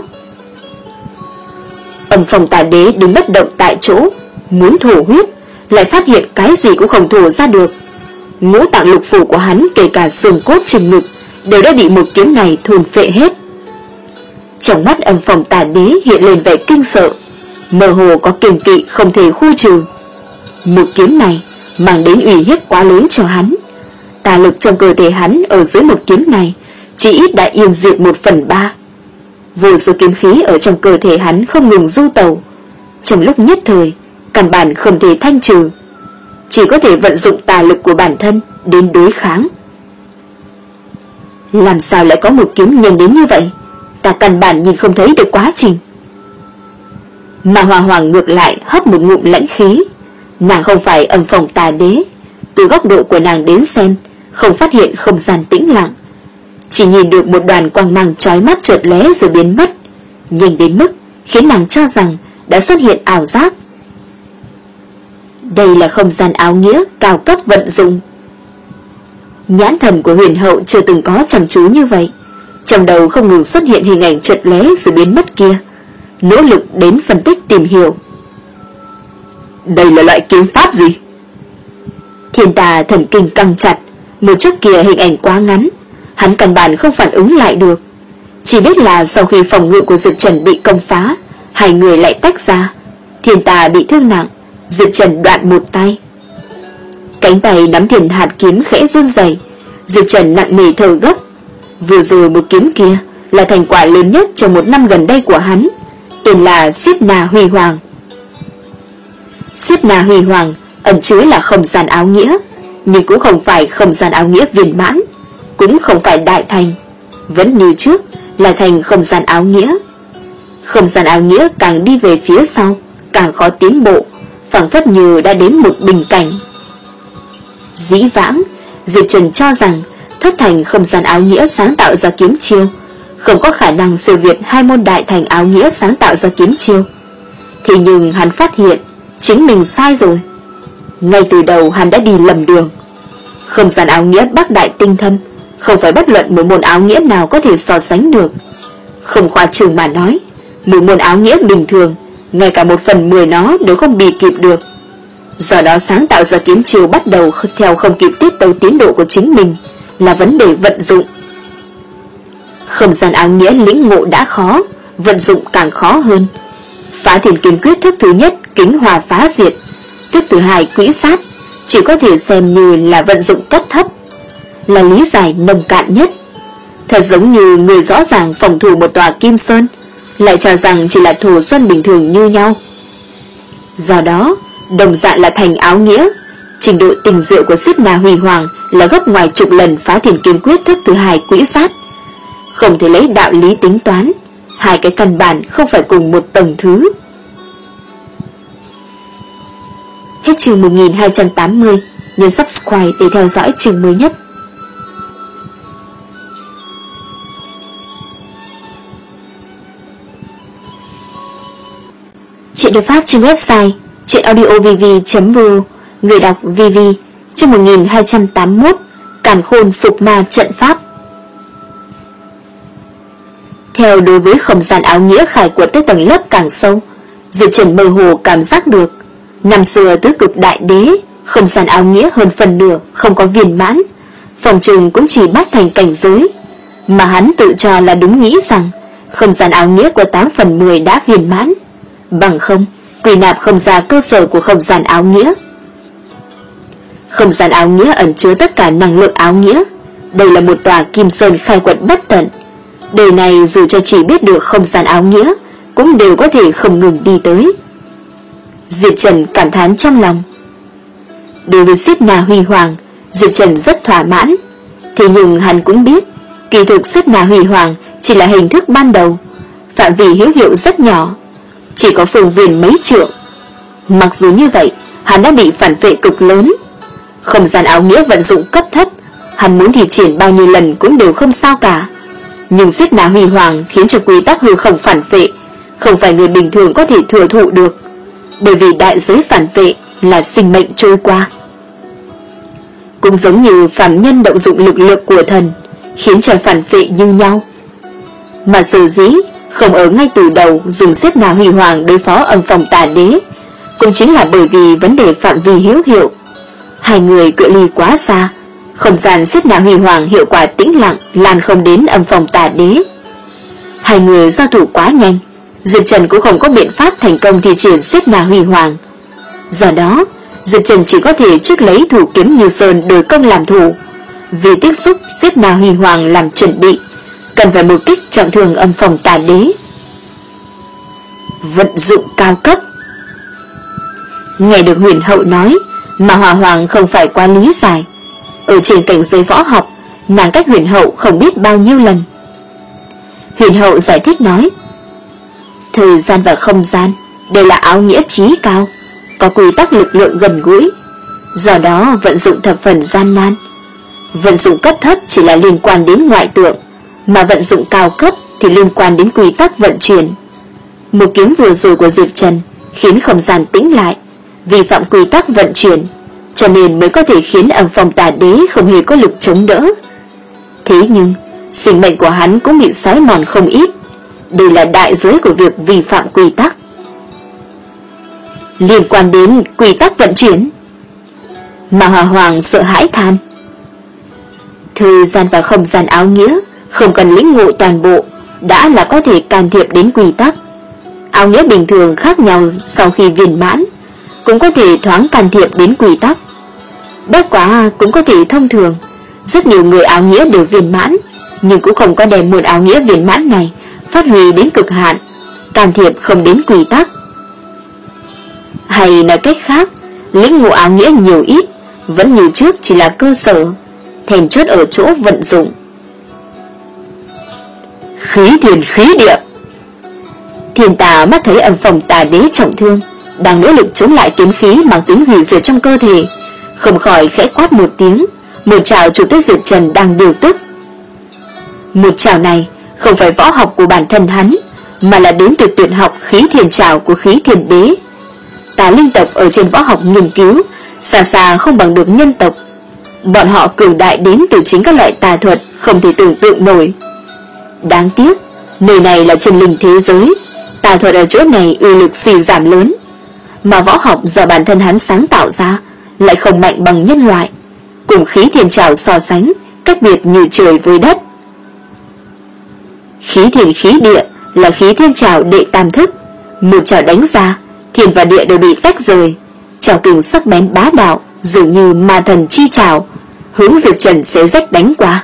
Âm Phong Tà Đế đứng bất động tại chỗ, muốn thổ huyết, lại phát hiện cái gì cũng không thổ ra được. Ngũ tạng lục phủ của hắn, kể cả xương cốt trên ngực, đều đã bị một kiếm này thôn phệ hết. Trong mắt Âm Phong Tà Đế hiện lên vẻ kinh sợ, mơ hồ có kiêng kỵ không thể khu trừ. Một kiếm này mang đến uy hiếp quá lớn cho hắn. Tà lực trong cơ thể hắn ở dưới một kiếm này chỉ ít đã yên diệt một phần ba. Vô số kiếm khí ở trong cơ thể hắn không ngừng du tẩu, trong lúc nhất thời căn bản không thể thanh trừ, chỉ có thể vận dụng tà lực của bản thân đến đối kháng. Làm sao lại có một kiếm nhanh đến như vậy? Ta căn bản nhìn không thấy được quá trình. Mà Hòa Hoàng ngược lại hấp một ngụm lãnh khí. Nàng không phải Âm Phong Tà Đế, từ góc độ của nàng đến xem, không phát hiện không gian tĩnh lặng, chỉ nhìn được một đoàn quang mang chói mắt chợt lóe rồi biến mất, nhanh đến mức khiến nàng cho rằng đã xuất hiện ảo giác. Đây là không gian áo nghĩa cao cấp vận dụng. Nhãn thần của Huyền Hậu chưa từng có chăm chú như vậy, Trong đầu không ngừng xuất hiện hình ảnh chợt lóe rồi biến mất kia, nỗ lực đến phân tích tìm hiểu. Đây là loại kiếm pháp gì? Thiên Tà thần kinh căng chặt, một chốc kia hình ảnh quá ngắn, hắn căn bản không phản ứng lại được. Chỉ biết là sau khi phòng ngự của Diệp Trần bị công phá, hai người lại tách ra. Thiên Tà bị thương nặng, Diệp Trần đoạn một tay. Cánh tay nắm Thiên Hạt kiếm khẽ run rẩy, Diệp Trần nặng nề thở gấp. Vừa rồi một kiếm kia là thành quả lớn nhất trong một năm gần đây của hắn, tên là Xiết Na Huy Hoàng. Xiết Na Huy Hoàng ẩn chứa là không gian áo nghĩa, nhưng cũng không phải không gian áo nghĩa viên mãn, cũng không phải đại thành, vẫn như trước là thành không gian áo nghĩa. Không gian áo nghĩa càng đi về phía sau càng khó tiến bộ, phảng phất như đã đến một bình cảnh. Dĩ vãng Diệp Trần cho rằng thất thành không gian áo nghĩa sáng tạo ra kiếm chiêu không có khả năng siêu việt hai môn đại thành áo nghĩa sáng tạo ra kiếm chiêu. Thì nhưng hắn phát hiện chính mình sai rồi. Ngay từ đầu hắn đã đi lầm đường. Không gian áo nghĩa bắc đại tinh thâm, không phải bất luận một môn áo nghĩa nào có thể so sánh được. Không khoa trương mà nói, một môn áo nghĩa bình thường, ngay cả một phần mười nó đều không bì kịp được. Do đó sáng tạo ra kiếm chiêu bắt đầu theo không kịp tiết tấu tiến độ của chính mình là vấn đề vận dụng. Không gian áo nghĩa lĩnh ngộ đã khó, vận dụng càng khó hơn. Phá Thiên Kiếm Quyết thức thứ nhất kính hòa phá diệt, thức thứ hai quỹ sát, chỉ có thể xem như là vận dụng cấp thấp, là lý giải nông cạn nhất. Thật giống như người rõ ràng phòng thủ một tòa kim sơn lại cho rằng chỉ là thổ sơn bình thường như nhau. Do đó đồng dạng là thành áo nghĩa, trình độ tình diệu của Xiết Na Huy Hoàng là gấp ngoài chục lần Phá Thiên Kiếm Quyết thức thứ hai quỹ sát. Không thể lấy đạo lý tính toán, hai cái căn bản không phải cùng một tầng thứ. Hết chương một nghìn hai trăm tám mươi, nhấn subscribe để theo dõi chương mới nhất. Chuyện được phát trên website chuyenaudiovv chấm ru, người đọc vê vê. Chương một nghìn hai trăm tám mươi mốt, Càn Khôn Phục Ma Trận Pháp. Theo đối với không gian áo nghĩa khai quật tới tầng lớp càng sâu, Diệp Trần mơ hồ cảm giác được năm xưa tứ cực đại đế, không gian áo nghĩa hơn phần nửa không có viên mãn, phòng trường cũng chỉ bắt thành cảnh giới, mà hắn tự cho là đúng, nghĩ rằng không gian áo nghĩa của tám phần mười đã viên mãn, bằng không quy nạp không ra cơ sở của không gian áo nghĩa. Không gian áo nghĩa ẩn chứa tất cả năng lượng áo nghĩa, đây là một tòa kim sơn khai quật bất tận. Đời này dù cho chỉ biết được không gian áo nghĩa cũng đều có thể không ngừng đi tới. Diệp Trần cảm thán trong lòng. Đối với Xiết Na Huy Hoàng, Diệp Trần rất thỏa mãn. Thế nhưng hắn cũng biết kỳ thực Xiết Na Huy Hoàng chỉ là hình thức ban đầu, phạm vi hữu hiệu rất nhỏ, chỉ có phương viên mấy trượng. Mặc dù như vậy, hắn đã bị phản vệ cực lớn. Không gian áo nghĩa vận dụng cấp thấp, hắn muốn thi triển bao nhiêu lần cũng đều không sao cả. Nhưng Xiết Na Huy Hoàng khiến cho quy tắc hư không phản vệ, không phải người bình thường có thể thừa thụ được, bởi vì đại giới phản vệ là sinh mệnh trôi qua. Cũng giống như phàm nhân động dụng lực lượng của thần, khiến cho phản vệ như nhau. Mà sở dĩ không ở ngay từ đầu dùng Xiết Na Huy Hoàng đối phó Âm Phong Tà Đế, cũng chính là bởi vì vấn đề phạm vi hữu hiệu. Hai người cự ly quá xa, không gian Xiết Na Huy Hoàng hiệu quả tĩnh lặng lan không đến Âm Phong Tà Đế. Hai người giao thủ quá nhanh, Diệp Trần cũng không có biện pháp thành công thi triển Xiết Na Huy Hoàng. Do đó Diệp Trần chỉ có thể trước lấy thủ kiếm Như Sơn đối công làm thủ, vì tiếp xúc Xiết Na Huy Hoàng làm chuẩn bị, cần phải một kích trọng thương Âm Phong Tà Đế. Vận dụng cao cấp. Nghe được Huyền Hậu nói, mà Hòa Hoàng không phải quá lý giải. Ở trên cảnh giới võ học, nàng cách Huyền Hậu không biết bao nhiêu lần. Huyền Hậu giải thích nói, thời gian và không gian đều là áo nghĩa chí cao, có quy tắc lực lượng gần gũi, do đó vận dụng thập phần gian nan. Vận dụng cấp thấp chỉ là liên quan đến ngoại tượng, mà vận dụng cao cấp thì liên quan đến quy tắc vận chuyển. Một kiếm vừa rồi của Diệp Trần khiến không gian tĩnh lại, vi phạm quy tắc vận chuyển, cho nên mới có thể khiến Âm Phong Tà Đế không hề có lực chống đỡ. Thế nhưng sinh mệnh của hắn cũng bị xói mòn không ít. Đây là đại giới của việc vi phạm quy tắc. Liên quan đến quy tắc vận chuyển, mà Hòa Hoàng sợ hãi than. Thời gian và không gian áo nghĩa không cần lĩnh ngộ toàn bộ đã là có thể can thiệp đến quy tắc. Áo nghĩa bình thường khác nhau sau khi viên mãn cũng có thể thoáng can thiệp đến quy tắc. Bất quá cũng có thể thông thường. Rất nhiều người áo nghĩa đều viên mãn, nhưng cũng không có đem một áo nghĩa viên mãn này phát huy đến cực hạn, can thiệp không đến quy tắc. Hay nói cách khác, lĩnh ngộ áo nghĩa nhiều ít vẫn như trước chỉ là cơ sở, then chốt ở chỗ vận dụng. Khí thiền khí địa. Thiên Tà mắt thấy Âm Phong Tà Đế trọng thương, đang nỗ lực chống lại kiếm khí mang tính hủy diệt trong cơ thể, không khỏi khẽ quát một tiếng, một trảo chụp tới Diệp Trần đang điều tức. Một trảo này không phải võ học của bản thân hắn, mà là đến từ tuyệt học khí thiền trảo của khí thiền đế. Tà linh tộc ở trên võ học nghiên cứu xa xa không bằng được nhân tộc. Bọn họ cường đại đến từ chính các loại tà thuật không thể tưởng tượng nổi. Đáng tiếc, nơi này là chân linh thế giới, tà thuật ở chỗ này uy lực suy giảm lớn, mà võ học do bản thân hắn sáng tạo ra lại không mạnh bằng nhân loại. Cùng khí thiền trảo so sánh, cách biệt như trời với đất. Khí thiền khí địa là khí thiên trảo đệ tam thức, một trảo đánh ra, thiên và địa đều bị tách rời. Trảo kình sắc bén bá đạo, dường như ma thần chi trảo, hướng Diệp Trần xé rách đánh qua.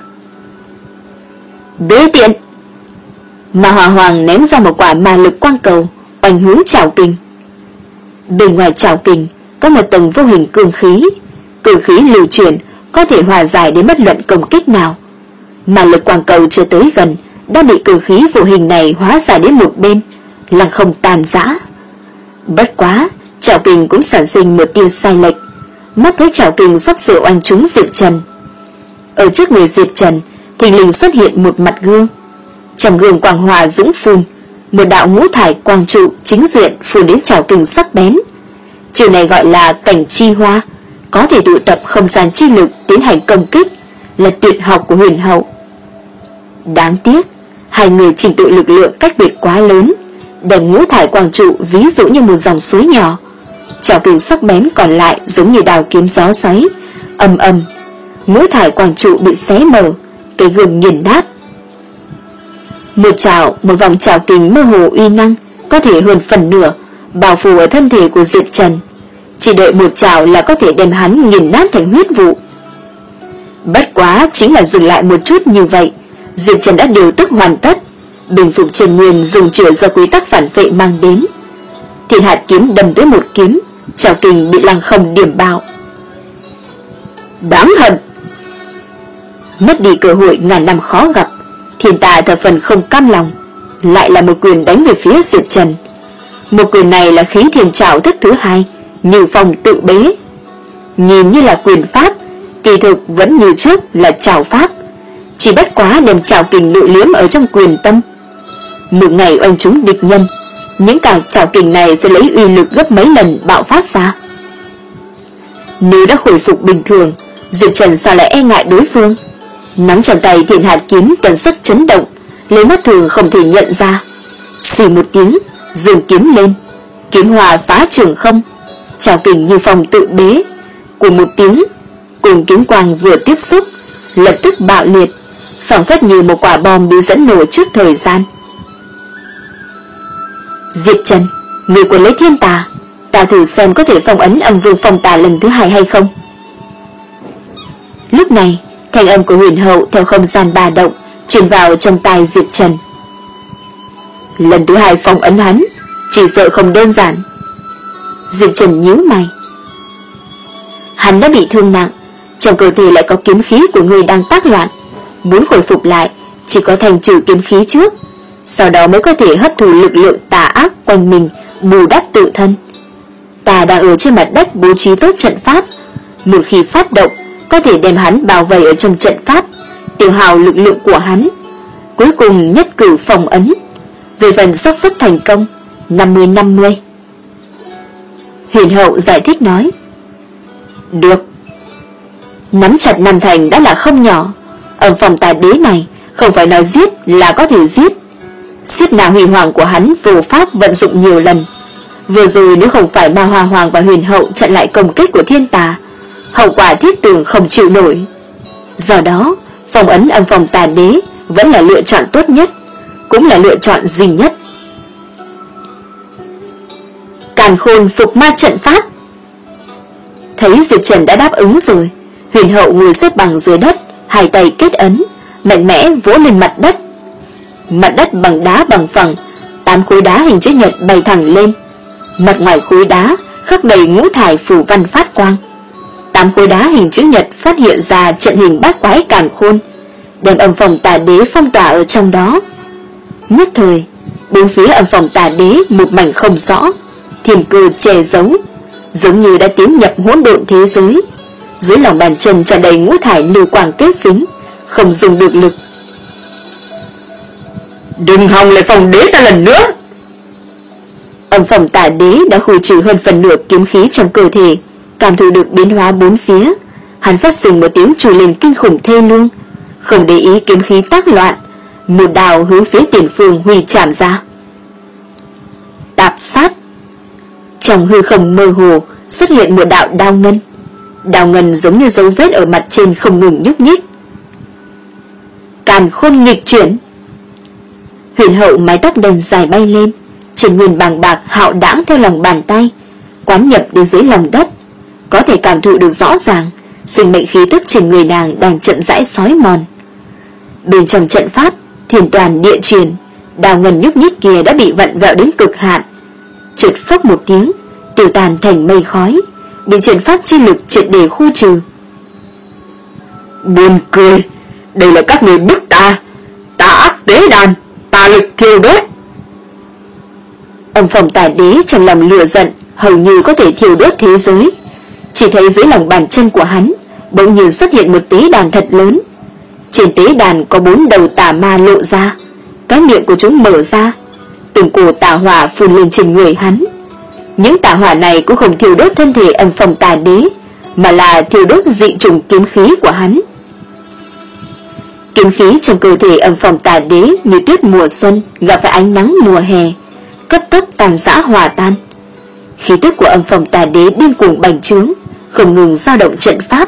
Đế tiện! Mà Hòa Hoàng ném ra một quả ma lực quang cầu, oanh hướng trảo kình. Bên ngoài trảo kình có một tầng vô hình cương khí, cương khí lưu chuyển có thể hòa giải đến bất luận công kích nào. Ma lực quang cầu chưa tới gần đã bị cương khí vô hình này hóa giải đến một bên, lăng không tàn rã. Bất quá, trảo kình cũng sản sinh một tia sai lệch, mắt thấy trảo kình sắp sửa oanh trúng Diệp Trần. Ở trước người Diệp Trần, thình lình xuất hiện một mặt gương. Trong gương quang hòa dũng phun, một đạo ngũ thải quang trụ chính diện phun đến trảo kình sắc bén. Chiều này gọi là cảnh chi hoa, có thể tụ tập không gian chi lực tiến hành công kích, là tuyệt học của huyền hậu. Đáng tiếc, hai người trình tự lực lượng cách biệt quá lớn, đem ngũ thải quang trụ ví dụ như một dòng suối nhỏ. Trảo kình sắc bén còn lại giống như đào kiếm gió xoáy, ầm ầm, ngũ thải quang trụ bị xé mở, cái gương nghiền nát. Một trảo, một vòng trảo kình mơ hồ uy năng, có thể hơn phần nửa bao phủ ở thân thể của Diệp Trần. Chỉ đợi một trảo là có thể đem hắn nghiền nát thành huyết vụ. Bất quá chính là dừng lại một chút như vậy, Diệp Trần đã điều tức hoàn tất, bình phục Trần Nguyên dùng chữa do quy tắc phản vệ mang đến. Thiên hạt kiếm đâm tới một kiếm, trảo kình bị lăng không điểm bạo. Đáng hận! Mất đi cơ hội ngàn năm khó gặp, Thiên Tà thập phần không cam lòng, lại là một quyền đánh về phía Diệp Trần. Một quyền này là khí thiền trảo thức thứ hai, Như Phong tự bế. Nhìn như là quyền pháp, kỳ thực vẫn như trước là trảo pháp, chỉ bất quá đem trảo kình nội liếm ở trong quyền tâm. Một ngày oanh trúng địch nhân, những cả trảo kình này sẽ lấy uy lực gấp mấy lần bạo phát ra. Nếu đã khôi phục bình thường, Diệp Trần sao lại e ngại đối phương? Nắm trong tay thiên hạt kiếm tần suất chấn động, lấy mắt thường không thể nhận ra. Xì một tiếng, dừng kiếm lên, kiếm hòa phá trường không, trảo kình Như Phong tự bế. Cùng một tiếng, cùng kiếm quang vừa tiếp xúc, lập tức bạo liệt, phảng phất như một quả bom bị dẫn nổ trước thời gian. Diệp Trần, người của lấy Thiên Tà, ta thử xem có thể phong ấn âm vương phong tà lần thứ hai hay không. Lúc này, thanh âm của huyền hậu theo không gian ba động truyền vào trong tai Diệp Trần. Lần thứ hai phong ấn hắn, chỉ sợ không đơn giản. Diệp Trần nhíu mày. Hắn đã bị thương nặng, trong cơ thể lại có kiếm khí của người đang tác loạn, muốn khôi phục lại chỉ có thành trừ kiếm khí trước, sau đó mới có thể hấp thụ lực lượng tà ác quanh mình, bù đắp tự thân. Ta đang ở trên mặt đất bố trí tốt trận pháp, một khi phát động có thể đem hắn bao vây ở trong trận pháp, tiêu hao lực lượng của hắn, cuối cùng nhất cử phòng ấn. Về phần xác suất thành công năm mươi năm mươi. Huyền hậu giải thích nói. Được. Nắm chặt năm thành đã là không nhỏ, ở phòng tà đế này không phải nói giết là có thể giết. Xiết nào huyền hoàng của hắn vô pháp vận dụng nhiều lần. Vừa rồi nếu không phải Ma Hoa Hoàng và Huyền Hậu chặn lại công kích của thiên tà, hậu quả thiết tưởng không chịu nổi. Do đó, phong ấn âm phòng tà đế vẫn là lựa chọn tốt nhất, cũng là lựa chọn duy nhất. Càn Khôn phục ma trận pháp. Thấy Diệp Trần đã đáp ứng rồi, Huyền Hậu ngồi xếp bằng dưới đất, hai tay kết ấn, mạnh mẽ vỗ lên mặt đất. Mặt đất bằng đá bằng phẳng, tám khối đá hình chữ nhật bay thẳng lên. Mặt ngoài khối đá khắc đầy ngũ thải phù văn phát quang. Tám khối đá hình chữ nhật phát hiện ra trận hình bát quái càn khôn, đem âm phòng tà đế phong tỏa ở trong đó. Nhất thời, bốn phía âm phòng tà đế một mảnh không rõ, thiên cơ che giấu, giống như đã tiến nhập hỗn độn thế giới. Dưới lòng bàn chân tràn đầy ngũ thải lưu quang kết dính, không dùng được lực. Đừng hòng lại phòng đế ta lần nữa. Âm phòng tà đế đã khôi trừ hơn phần nửa kiếm khí trong cơ thể, cảm thụ được biến hóa bốn phía. Hắn phát sinh một tiếng trù lên kinh khủng thê lương, không để ý kiếm khí tác loạn, một đào hướng phía tiền phương huy chạm ra. Tạp sát. Trong hư không mơ hồ xuất hiện một đạo đao ngân. Đao ngân giống như dấu vết ở mặt trên không ngừng nhúc nhích. Càn Khôn nghịch chuyển. Huyền Hậu mái tóc đen dài bay lên, Trần Nguyên bàng bạc hạo đãng theo lòng bàn tay, quán nhập đến dưới lòng đất, có thể cảm thụ được rõ ràng sinh mệnh khí tức trên người nàng đang chậm rãi xói mòn. Bên trong trận pháp thiên toàn địa truyền, đào ngân nhúc nhích kia đã bị vặn vẹo đến cực hạn, chợt phốc một tiếng tiêu tàn thành mây khói, bị trận pháp chi lực triệt để khu trừ. Buồn cười, đây là các người bức ta, ta ác tế đàn, tà lực thiêu đốt. Âm phòng tà đế trong lòng lửa giận hầu như có thể thiêu đốt thế giới. Chỉ thấy dưới lòng bàn chân của hắn bỗng nhiên xuất hiện một tế đàn thật lớn. Trên tế đàn có bốn đầu tà ma lộ ra, cái miệng của chúng mở ra, từng cổ tà hỏa phun lên trên người hắn. Những tà hỏa này cũng không thiêu đốt thân thể âm phòng tà đế, mà là thiêu đốt dị trùng kiếm khí của hắn. Kiếm khí trong cơ thể âm phòng tà đế như tuyết mùa xuân gặp phải ánh nắng mùa hè, cấp tốc tàn rã hòa tan. Khí tức của âm phòng tà đế điên cuồng bành trướng, không ngừng dao động trận pháp.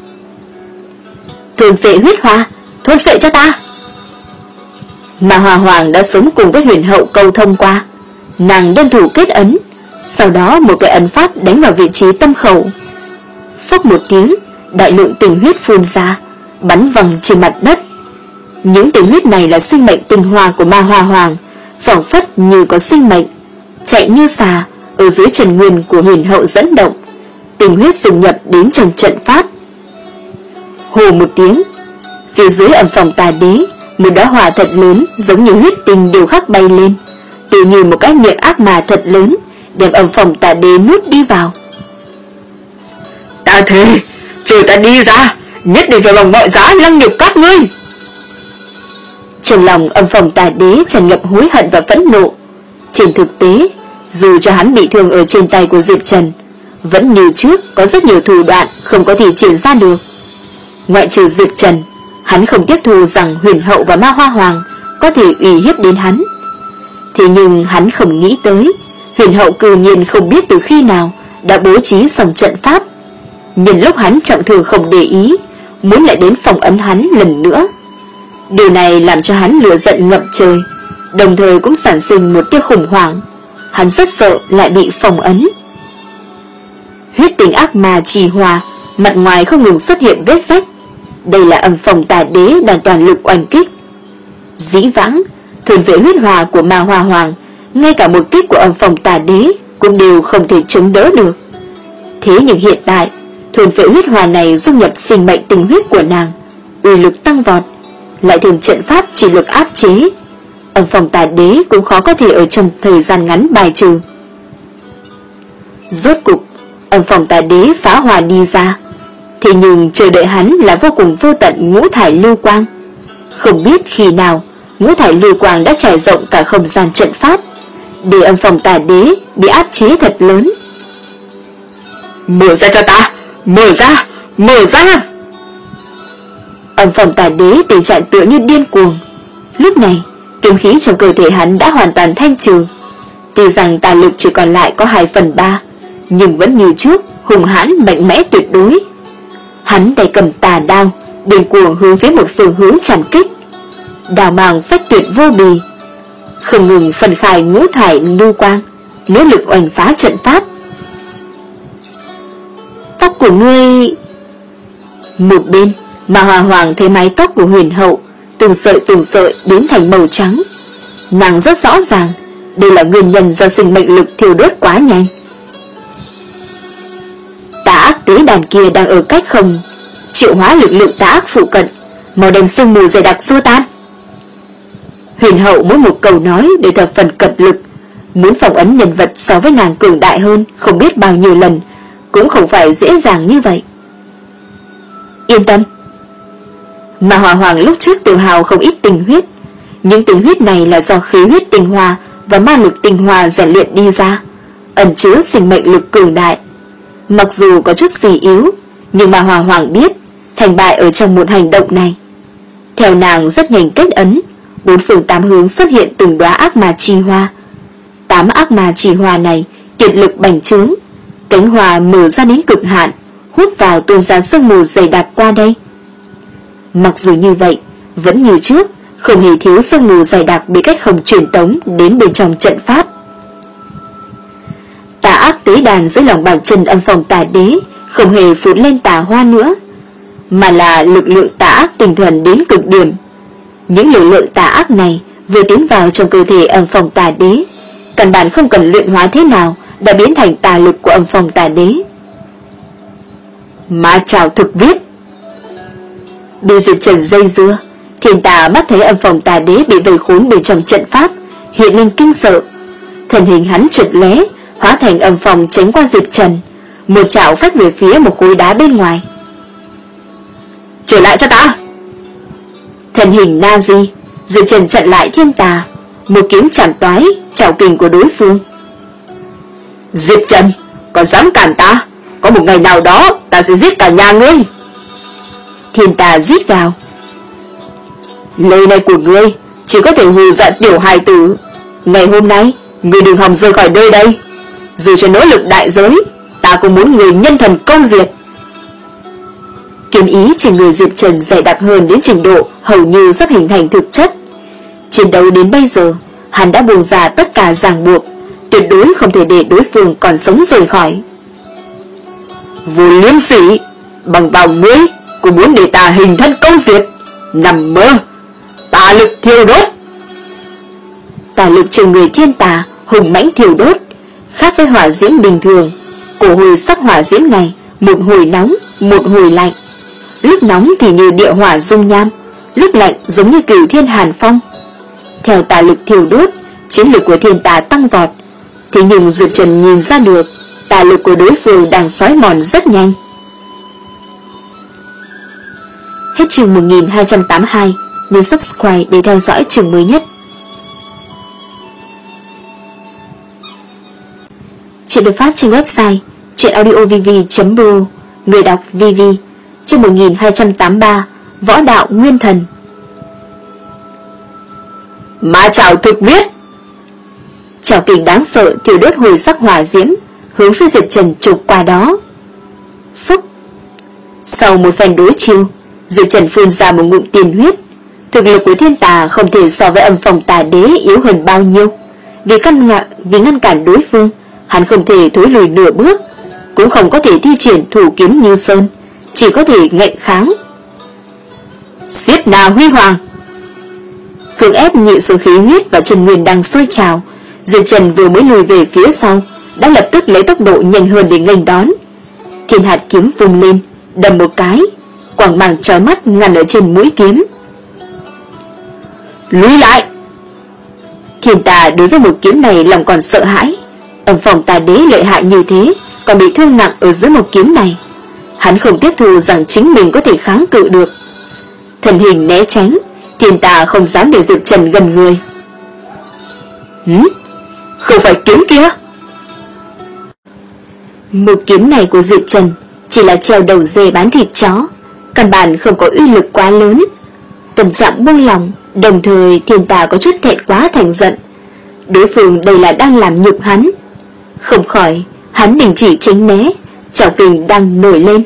Thôn phệ huyết hoa, thôn phệ cho ta. Mà Hòa Hoàng đã sống cùng với Huyền Hậu câu thông qua, nàng đơn thủ kết ấn, sau đó một cái ấn pháp đánh vào vị trí tâm khẩu. Phốc một tiếng, đại lượng tình huyết phun ra, bắn văng trên mặt đất. Những tình huyết này là sinh mệnh tinh hoa của Ma Hoa Hoàng, phảng phất như có sinh mệnh, chạy như xà ở dưới trần nguyên của Huyền Hậu dẫn động, tình huyết dung nhập đến trong trận pháp. Hồ một tiếng, phía dưới âm phòng tà đế, một đóa hỏa thật lớn giống như huyết tinh điều khắc bay lên, tự như một cái miệng ác ma thật lớn, đem âm phòng tà đế nuốt đi vào. Ta thề, trừ ta đi ra, nhất định phải bằng mọi giá lăng nhục các ngươi. Trong lòng âm phòng tà đế tràn ngập hối hận và phẫn nộ. Trên thực tế, dù cho hắn bị thương ở trên tay của Diệp Trần, vẫn như trước có rất nhiều thủ đoạn không có thể triển ra được. Ngoại trừ Diệp Trần, hắn không tiếp thu rằng Huyền Hậu và Ma Hoa Hoàng có thể uy hiếp đến hắn. Thế nhưng hắn không nghĩ tới, Huyền Hậu cư nhiên không biết từ khi nào đã bố trí xong trận pháp. Nhân lúc hắn trọng thương không để ý, muốn lại đến phòng ấn hắn lần nữa. Điều này làm cho hắn lửa giận ngập trời, đồng thời cũng sản sinh một tia khủng hoảng. Hắn rất sợ lại bị phòng ấn. Huyết tình ác ma trì hòa, mặt ngoài không ngừng xuất hiện vết rách. Đây là âm phòng tà đế đang toàn lực oanh kích. Dĩ vãng, thuyền vệ huyết hòa của Ma Hoa Hoàng, ngay cả một kích của âm phòng tà đế cũng đều không thể chống đỡ được. Thế nhưng hiện tại, thuyền vệ huyết hòa này dung nhập sinh mệnh tình huyết của nàng, uy lực tăng vọt, lại thêm trận pháp chỉ lực áp chế, âm phòng tà đế cũng khó có thể ở trong thời gian ngắn bài trừ. Rốt cục, âm phòng tà đế phá hòa đi ra. Thế nhưng chờ đợi hắn là vô cùng vô tận ngũ thải lưu quang. Không biết khi nào ngũ thải lưu quang đã trải rộng cả không gian trận pháp, để âm phòng tà đế bị áp chế thật lớn. Mở ra cho ta, mở ra, mở ra. Âm Phong Tà Đế tình trạng tựa như điên cuồng. Lúc này, kiếm khí trong cơ thể hắn đã hoàn toàn thanh trừ. Tuy rằng tà lực chỉ còn lại có hai phần ba, nhưng vẫn như trước, hùng hãn mạnh mẽ tuyệt đối. Hắn tay cầm tà đao, điên cuồng hướng phía một phương hướng chạm kích. Đao mang phách tuyệt vô bì, không ngừng phân khai ngũ thải lưu quang, nỗ lực oanh phá trận pháp. Tóc của ngươi... Một bên, mà Hòa Hoàng thấy mái tóc của Huyền Hậu từng sợi từng sợi biến thành màu trắng. Nàng rất rõ ràng đây là nguyên nhân do sinh mệnh lực thiêu đốt quá nhanh. Tà ác tế đàn kia đang ở cách không triệu hóa lực lượng tà ác phụ cận, màu đen sương mù dày đặc xua tan. Huyền Hậu mỗi một câu nói để thập phần cật lực, muốn phong ấn nhân vật so với nàng cường đại hơn không biết bao nhiêu lần, cũng không phải dễ dàng như vậy. Yên tâm. Mà Hòa Hoàng lúc trước tự hào không ít tình huyết, những tình huyết này là do khí huyết tinh hoa và ma lực tinh hoa rèn luyện đi ra, ẩn chứa sinh mệnh lực cường đại. Mặc dù có chút suy yếu, nhưng mà Hòa Hoàng biết thành bại ở trong một hành động này. Theo nàng rất nhanh kết ấn, bốn phương tám hướng xuất hiện từng đóa ác ma chi hoa. Tám ác ma chi hoa này kiệt lực bành trướng, cánh hoa mở ra đến cực hạn, hút vào tuôn ra sương mù dày đặc qua đây. Mặc dù như vậy, vẫn như trước, không hề thiếu sương mù dày đặc bị cách không truyền tống đến bên trong trận pháp. Tà ác tế đàn dưới lòng bàn chân Âm Phong Tà Đế không hề phụt lên tà hoa nữa, mà là lực lượng tà ác tinh thuần đến cực điểm. Những lực lượng tà ác này vừa tiến vào trong cơ thể Âm Phong Tà Đế, căn bản không cần luyện hóa thế nào đã biến thành tà lực của Âm Phong Tà Đế. Ma trảo thực viết. Bị Diệp Trần dây dưa, Thiên Tà mắt thấy Âm Phong Tà Đế bị vây khốn bên trong trận pháp, hiện lên kinh sợ. Thân hình hắn chợt lóe, hóa thành âm phong tránh qua Diệp Trần, một chảo phách về phía một khối đá bên ngoài. Trở lại cho ta! Thân hình na di, Diệp Trần chặn lại Thiên Tà, một kiếm chạm toái chảo kình của đối phương. Diệp Trần, còn dám cản ta? Có một ngày nào đó ta sẽ giết cả nhà ngươi. Thiên Tà rít gào. Lời này của ngươi chỉ có thể hù dọa tiểu hài tử. Ngày hôm nay ngươi đừng hòng rời khỏi nơi đây. Dù cho nỗ lực đại giới, ta cũng muốn người nhân thần công diệt. Kiếm ý trên người Diệp Trần dày đặc hơn đến trình độ hầu như sắp hình thành thực chất. Chiến đấu đến bây giờ, hắn đã buông ra tất cả ràng buộc, tuyệt đối không thể để đối phương còn sống rời khỏi. Vô liêm sỉ, bằng vào ngươi cũng muốn để ta hình thân công diệt. Nằm mơ. Tà lực thiêu đốt. Tà lực trên người Thiên Tà hùng mãnh thiêu đốt, khác với hỏa diễm bình thường. Cổ hồi sắc hỏa diễm này một hồi nóng, một hồi lạnh. Lúc nóng thì như địa hỏa dung nham, lúc lạnh giống như cửu thiên hàn phong. Theo tà lực thiêu đốt, chiến lực của Thiên Tà tăng vọt. Thế nhưng Diệp Trần nhìn ra được tà lực của đối phương đang xói mòn rất nhanh. Hết chương một nghìn hai trăm tám mươi hai, nhấn subscribe để theo dõi chương mới nhất. Chuyện được phát trên website chuyenaudiovv chấm pro, người đọc vê vê. Chương một nghìn hai trăm tám mươi ba, Võ đạo Nguyên Thần. Ma trảo thực viết. Chảo kình đáng sợ thiêu đốt hồi sắc hỏa diễm, hướng phía Diệp Trần chụp qua đó. Phúc. Sau một phen đối chiêu, Diệp Trần phun ra một ngụm tiền huyết. Thực lực của Thiên Tà không thể so với Âm Phong Tà Đế yếu hơn bao nhiêu. Vì căn ngạ, vì ngăn cản đối phương, hắn không thể thối lùi nửa bước, cũng không có thể thi triển thủ kiếm như sơn, chỉ có thể nghênh kháng. Xiết Na Huy Hoàng. Cưỡng ép nhịn xuống khí huyết và chân nguyên đang sôi trào, Diệp Trần vừa mới lùi về phía sau, đã lập tức lấy tốc độ nhanh hơn để nghênh đón. Thiên hạt kiếm vung lên, đâm một cái, quang mang chói mắt ngăn ở trên mũi kiếm. Lùi lại! Thiên Tà đối với một kiếm này lòng còn sợ hãi. Âm Phong Tà Đế lợi hại như thế, còn bị thương nặng ở dưới một kiếm này. Hắn không tiếp thu rằng chính mình có thể kháng cự được. Thần hình né tránh, Thiên Tà không dám để Diệp Trần gần người. Hứ? Không phải kiếm kia? Một kiếm này của Diệp Trần chỉ là treo đầu dê bán thịt chó, căn bản không có uy lực quá lớn. Tâm trạng buông lòng, đồng thời Thiên Tà có chút thẹn quá thành giận. Đối phương đây là đang làm nhục hắn. Không khỏi, hắn đình chỉ tránh né, trào kình đang nổi lên.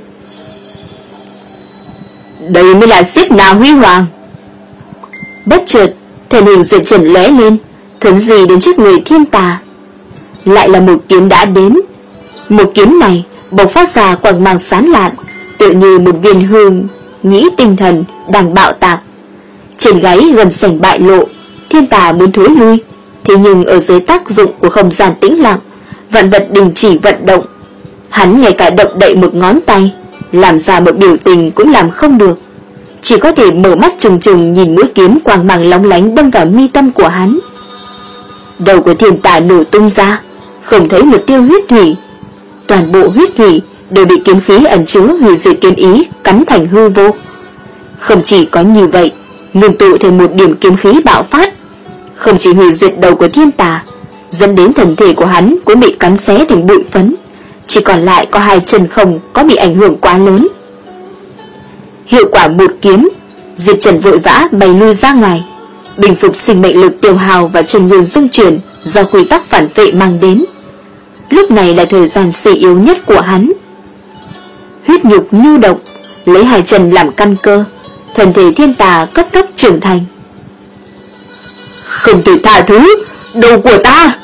Đây mới là xếp Na huy hoàng. Bất chợt, thân hình Diệp Trần lóe lên, thuấn di đến trước người Thiên Tà. Lại là một kiếm đã đến. Một kiếm này bộc phát ra quang mang sáng lạn, tựa như một viên hương nghĩ tinh thần đang bạo tạc. Trên gáy gần sảnh bại lộ, Thiên Tà muốn thối lui, thế nhưng ở dưới tác dụng của không gian tĩnh lặng, vạn vật đình chỉ vận động. Hắn ngay cả động đậy một ngón tay, làm ra một biểu tình cũng làm không được, chỉ có thể mở mắt trừng trừng nhìn mũi kiếm quang mang lóng lánh đâm vào mi tâm của hắn. Đầu của Thiên Tà nổ tung ra, không thấy một tia huyết thủy. Toàn bộ huyết thủy đều bị kiếm khí ẩn chứa hủy diệt kiếm ý cắn thành hư vô. Không chỉ có như vậy, ngưng tụ thành một điểm kiếm khí bạo phát, không chỉ hủy diệt đầu của Thiên Tà, dẫn đến thân thể của hắn cũng bị cắn xé thành bụi phấn, chỉ còn lại có hai chân không có bị ảnh hưởng quá lớn. Hiệu quả một kiếm, Diệp Trần vội vã bay lui ra ngoài, bình phục sinh mệnh lực tiêu hao và chân nguyên dung chuyển do quy tắc phản vệ mang đến. Lúc này là thời gian suy yếu nhất của hắn. Huyết nhục nhu động, lấy hai chân làm căn cơ, thân thể Thiên Tà cấp tốc trưởng thành. Không thể tha thứ, đầu của ta!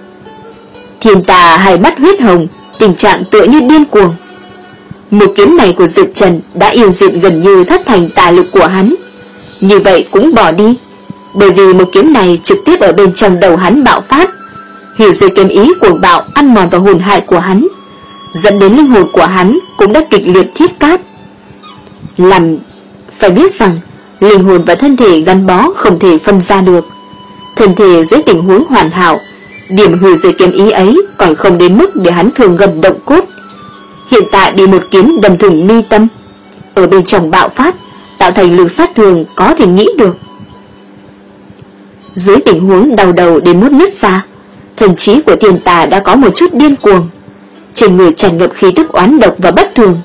Thiên Tà hai mắt huyết hồng, tình trạng tựa như điên cuồng. Một kiếm này của Diệp Trần đã yên diệt gần như thất thành tà lực của hắn. Như vậy cũng bỏ đi, bởi vì một kiếm này trực tiếp ở bên trong đầu hắn bạo phát, hủy diệt kiếm ý cuồng bạo ăn mòn vào hồn hại của hắn, dẫn đến linh hồn của hắn cũng đã kịch liệt thiết cát. Làm phải biết rằng linh hồn và thân thể gắn bó không thể phân ra được. Thân thể dưới tình huống hoàn hảo, điểm hủy diệt kiếm ý ấy còn không đến mức để hắn thường gần động cốt. Hiện tại bị một kiếm đâm thủng mi tâm, ở bên trong bạo phát, tạo thành lực sát thương có thể nghĩ được. Dưới tình huống đau đầu đến muốn nứt ra, thần trí của Thiên Tà đã có một chút điên cuồng, trên người tràn ngập khí tức oán độc và bất thường.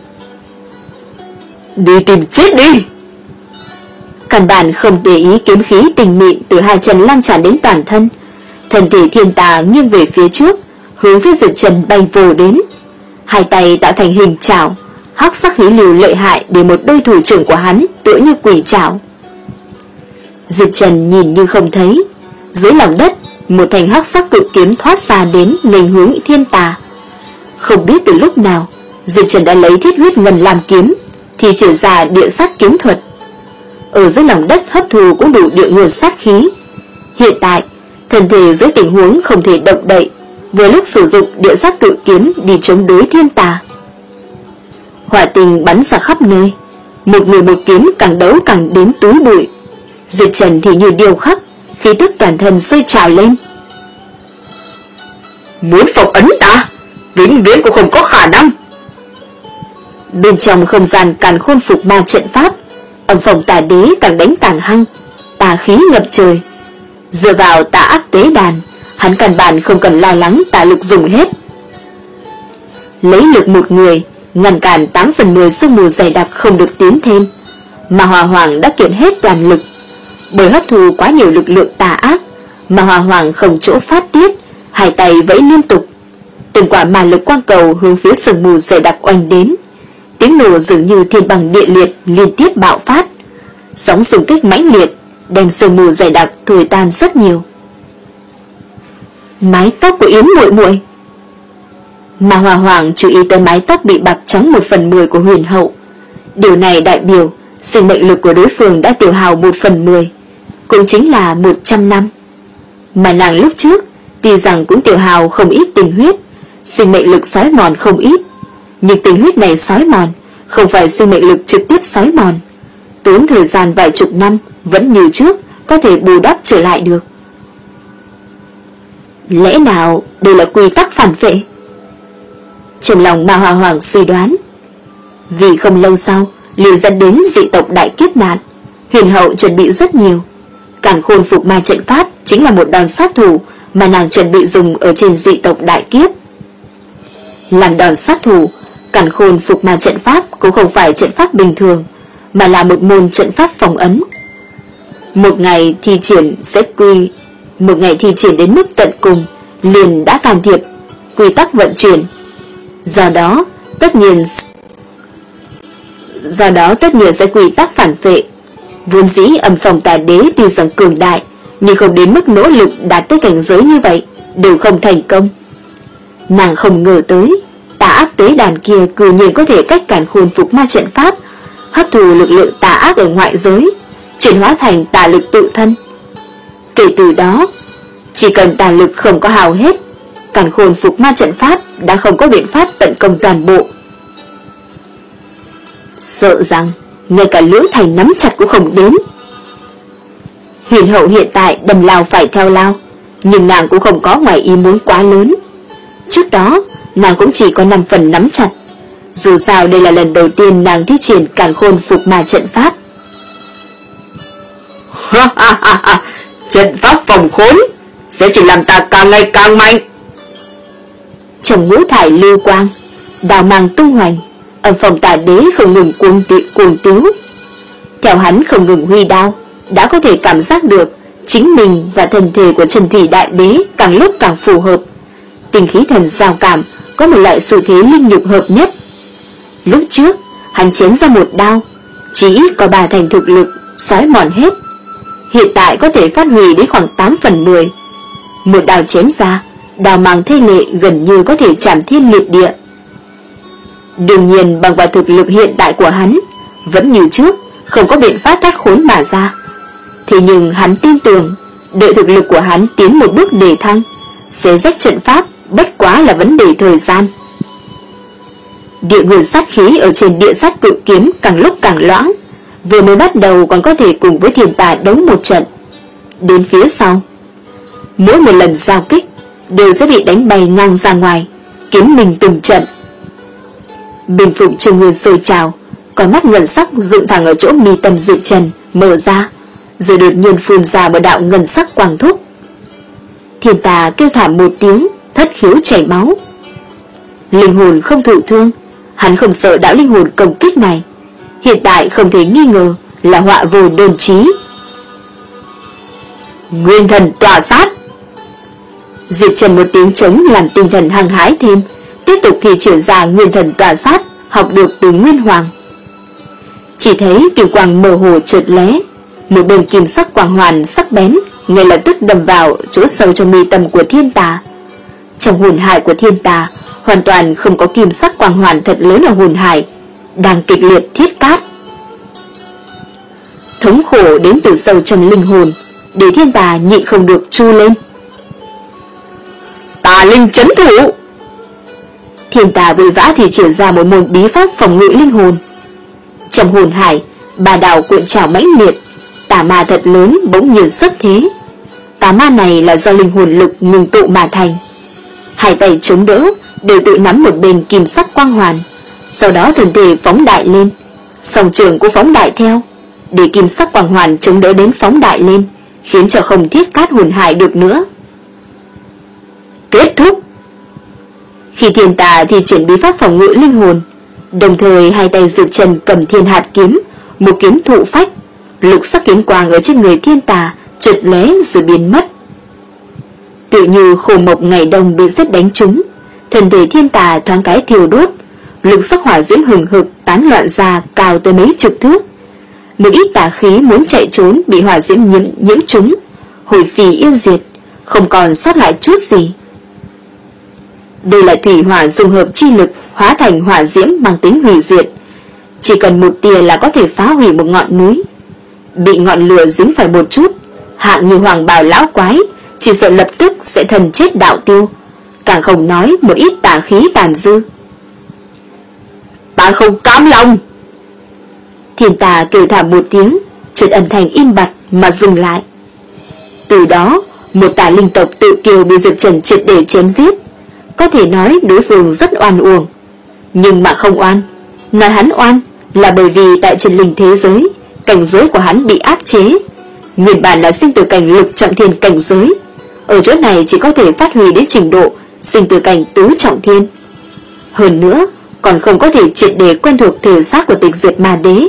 Đi tìm chết đi! Căn bản không để ý kiếm khí tình mịn từ hai chân lan tràn đến toàn thân. Thân thể Thiên Tà nghiêng về phía trước, hướng phía Diệp Trần bay vồ đến. Hai tay tạo thành hình chảo, hắc sắc khí lưu lợi hại để một đôi thủ trưởng của hắn tựa như quỷ chảo. Diệp Trần nhìn như không thấy, dưới lòng đất một thanh hắc sắc cự kiếm thoát ra đến nghênh hướng Thiên Tà. Không biết từ lúc nào, Diệp Trần đã lấy thiết huyết ngân làm kiếm, thì trở ra địa sát kiếm thuật. Ở dưới lòng đất hấp thù cũng đủ địa nguồn sát khí. Hiện tại, thân thể dưới tình huống không thể động đậy, vừa lúc sử dụng địa sát cự kiếm đi chống đối Thiên Tà. Hỏa tinh bắn ra khắp nơi, một người một kiếm càng đấu càng đến túi bụi. Diệp Trần thì như điêu khắc, khí tức toàn thân sôi trào lên. Muốn phong ấn ta, vĩnh viễn cũng không có khả năng. Bên trong không gian càn khôn phục ma trận pháp, âm phòng tà đế càng đánh càng hăng, tà khí ngập trời. Dựa vào tà ác tế đàn, hắn căn bản không cần lo lắng tà lực dùng hết. Lấy lực một người, ngăn cản tám phần mười sương mù dày đặc không được tiến thêm, mà Hỏa Hoàng đã kiện hết toàn lực. Bởi hấp thụ quá nhiều lực lượng tà ác, mà Hỏa Hoàng không chỗ phát tiết, hai tay vẫy liên tục. Từng quả ma lực quang cầu hướng phía sương mù dày đặc oanh đến. Tiếng nổ dường như thiên bằng địa liệt liên tiếp bạo phát, sóng xung kích mãnh liệt, đem sương mù dày đặc thổi tan rất nhiều. Mái tóc của Yến muội muội. Mà Hỏa Hoàng chú ý tới mái tóc bị bạc trắng một phần mười của Huyền Hậu. Điều này đại biểu sinh mệnh lực của đối phương đã tiêu hao một phần mười, cũng chính là một trăm năm. Mà nàng lúc trước tuy rằng cũng tiêu hao không ít tình huyết, sinh mệnh lực xói mòn không ít, nhưng tình huyết này xói mòn không phải sinh mệnh lực trực tiếp xói mòn, tốn thời gian vài chục năm vẫn như trước có thể bù đắp trở lại được. Lẽ nào đây là quy tắc phản vệ? Trong lòng Ma Hỏa Hoàng suy đoán. Vì không lâu sau liền dẫn đến dị tộc đại kiếp nạn, Huyền Hậu chuẩn bị rất nhiều. Càn khôn phục ma trận pháp chính là một đòn sát thủ mà nàng chuẩn bị dùng ở trên dị tộc đại kiếp. Làm đòn sát thủ, càn khôn phục ma trận pháp cũng không phải trận pháp bình thường, mà là một môn trận pháp phòng ấn. Một ngày thi triển sẽ quy, một ngày thi triển đến mức tận cùng, liền đã can thiệp quy tắc vận chuyển. Do đó, tất nhiên do đó tất nhiên sẽ quy tắc phản vệ. Vốn dĩ Âm Phong Tà Đế tuy rằng cường đại, nhưng không đến mức nỗ lực đạt tới cảnh giới như vậy đều không thành công. Nàng không ngờ tới tà ác tế đàn kia cư nhiên có thể cách cản khôn phục ma trận pháp, hấp thụ lực lượng tà ác ở ngoại giới, chuyển hóa thành tà lực tự thân. Kể từ đó, chỉ cần tà lực không có hao hết, cản khôn phục ma trận pháp đã không có biện pháp tấn công toàn bộ. Sợ rằng ngay cả lưỡi thành nắm chặt cũng không đến. Huyền Hậu hiện tại đầm lao phải theo lao, nhưng nàng cũng không có ngoài ý muốn quá lớn. Trước đó nàng cũng chỉ có năm phần nắm chặt. Dù sao đây là lần đầu tiên nàng thi triển càn khôn phục ma trận pháp. Trận pháp phòng khốn sẽ chỉ làm ta càng ngày càng mạnh. Trong ngũ thải lưu quang, đào mang tung hoành, Âm Phong Tà Đế không ngừng cuồng tiệu cuồng tiếu. Theo hắn không ngừng huy đao, đã có thể cảm giác được chính mình và thân thể của Trần Thủy Đại Đế càng lúc càng phù hợp. Tinh khí thần giao cảm có một loại xu thế linh nhục hợp nhất. Lúc trước hắn chém ra một đao, chỉ ít có ba thành thực lực xói mòn hết. Hiện tại có thể phát huy đến khoảng tám phần mười. Một đao chém ra, đao mang thê lệ gần như có thể chạm thiên liệt địa. Đương nhiên bằng vào thực lực hiện tại của hắn, vẫn như trước không có biện pháp thoát khốn mà ra. Thế nhưng hắn tin tưởng, đợi thực lực của hắn tiến một bước đề thăng, xé rách trận pháp bất quá là vấn đề thời gian. Địa nguyên sát khí ở trên địa sát cự kiếm càng lúc càng loãng, vừa mới bắt đầu còn có thể cùng với thiên tài đấu một trận. Đến phía sau, mỗi một lần giao kích đều sẽ bị đánh bay ngang ra ngoài, kiếm mình từng trận. Bình phục Trương Nguyên sôi trào, con mắt ngân sắc dựng thẳng ở chỗ mi tâm Diệp Trần mở ra, rồi đột nhiên phun ra một đạo ngân sắc quang thúc. Thiên tà kêu thảm một tiếng, thất khiếu chảy máu. Linh hồn không thụ thương, hắn không sợ đạo linh hồn công kích này, hiện tại không thể nghi ngờ là họa vô đơn chí. Nguyên thần tỏa sát. Diệp Trần một tiếng trống làm tinh thần hăng hái thêm, tiếp tục thi triển ra nguyên thần tỏa sát học được từ Nguyên Hoàng. Chỉ thấy kim quang mơ hồ chợt lóe, một bên kim sắc quang hoàn sắc bén ngay lập tức đâm vào chỗ sâu trong mi tâm của thiên tà. Trong hồn hải của thiên tà hoàn toàn không có kim sắc quang hoàn thật lớn ở hồn hải, đang kịch liệt thiết cát. Thống khổ đến từ sâu trong linh hồn, để thiên tà nhịn không được chu lên. Tà linh chấn thủ. Thiên tà vội vã thì triển ra một môn bí pháp phòng ngự linh hồn. Trong hồn hải, bà đào cuộn trào mãnh liệt, tà ma thật lớn bỗng nhiên xuất thế. Tà ma này là do linh hồn lực ngừng tụ mà thành. Hai tay chống đỡ đều tự nắm một bên kim sắc quang hoàn, sau đó thân thể phóng đại lên, song trường cũng phóng đại theo, để kim sắc quang hoàn chống đỡ đến phóng đại lên, khiến cho không thiết cát hồn hải được nữa. Kết thúc. Khi thiên tà thì triển bí pháp phòng ngự linh hồn, đồng thời hai tay Diệp Trần cầm thiên hạt kiếm, một kiếm thụ phách, lục sắc kiếm quang ở trên người thiên tà chợt lóe rồi biến mất. Tự như khổ mộc ngày đông bị sét đánh trúng, thân thể thiên tà thoáng cái thiêu đốt, lục sắc hỏa diễm hừng hực tán loạn ra cao tới mấy chục thước. Một ít tà khí muốn chạy trốn bị hỏa diễm nhiễm, nhiễm trúng, hồi phi yên diệt, không còn sót lại chút gì. Đây là thủy hỏa dung hợp chi lực hóa thành hỏa diễm mang tính hủy diệt, chỉ cần một tia là có thể phá hủy một ngọn núi. Bị ngọn lửa dính phải một chút, hạng như hoàng bào lão quái chỉ sợ lập tức sẽ thần chết đạo tiêu, càng không nói một ít tà khí tàn dư. Ta không cam lòng. Thiên tà kêu thảm một tiếng, chợt âm thanh im bặt mà dừng lại. Từ đó, một tà linh tộc tự kiều bị Diệp Trần triệt để chém giết. Có thể nói đối phương rất oan uổng, nhưng mà không oan. Nói hắn oan là bởi vì tại chân linh thế giới, cảnh giới của hắn bị áp chế. Nguyên bản là sinh tử cảnh lục trọng thiên cảnh giới, ở chỗ này chỉ có thể phát huy đến trình độ sinh tử cảnh tứ trọng thiên. Hơn nữa, còn không có thể triệt để quen thuộc thể xác của Tịch Diệt Ma Đế,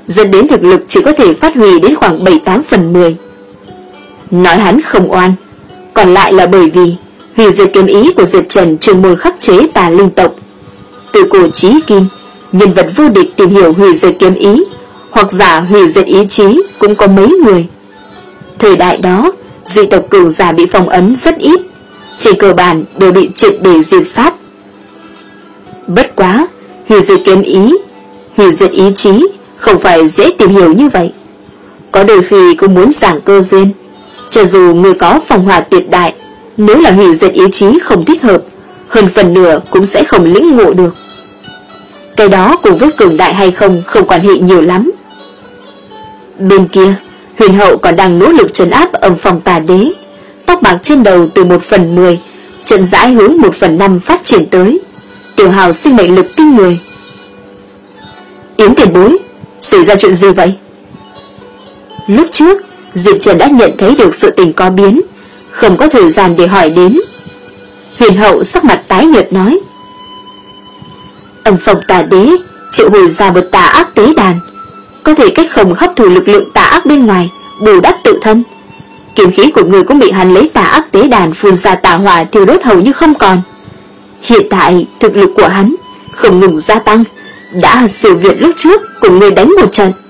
dẫn đến thực lực chỉ có thể phát huy đến khoảng bảy tám phần mười. Nói hắn không oan, còn lại là bởi vì hủy diệt kiếm ý của Diệp Trần chuyên môn khắc chế tà linh tộc. Từ cổ chí kim, nhân vật vô địch tìm hiểu hủy diệt kiếm ý hoặc giả hủy diệt ý chí cũng có mấy người. Thời đại đó, dị tộc cường giả bị phong ấn rất ít, trên cơ bản đều bị triệt để diệt sát. Bất quá, hủy diệt kiếm ý, hủy diệt ý chí không phải dễ tìm hiểu như vậy. Có đôi khi cũng muốn giảng cơ duyên. Cho dù người có phong hỏa tuyệt đại, nếu là hủy diệt ý chí không thích hợp, hơn phần nửa cũng sẽ không lĩnh ngộ được. Cái đó cùng với cường đại hay không không quan hệ nhiều lắm. Bên kia, Huyền Hậu còn đang nỗ lực trấn áp âm phong tà đế. Tóc bạc trên đầu từ một phần mười chậm rãi hướng một phần năm phát triển tới, tiểu hào sinh mệnh lực kinh người. Yến tiền bối, xảy ra chuyện gì vậy? Lúc trước Diệp Trần đã nhận thấy được sự tình có biến, không có thời gian để hỏi đến. Huyền Hậu sắc mặt tái nhợt nói: Âm phong tà đế triệu hồi ra một tà ác tế đàn, có thể cách không hấp thụ lực lượng tà ác bên ngoài, bù đắp tự thân. Kiếm khí của người cũng bị hắn lấy tà ác tế đàn phun ra tà hỏa thiêu đốt hầu như không còn. Hiện tại thực lực của hắn không ngừng gia tăng, đã siêu việt lúc trước cùng người đánh một trận.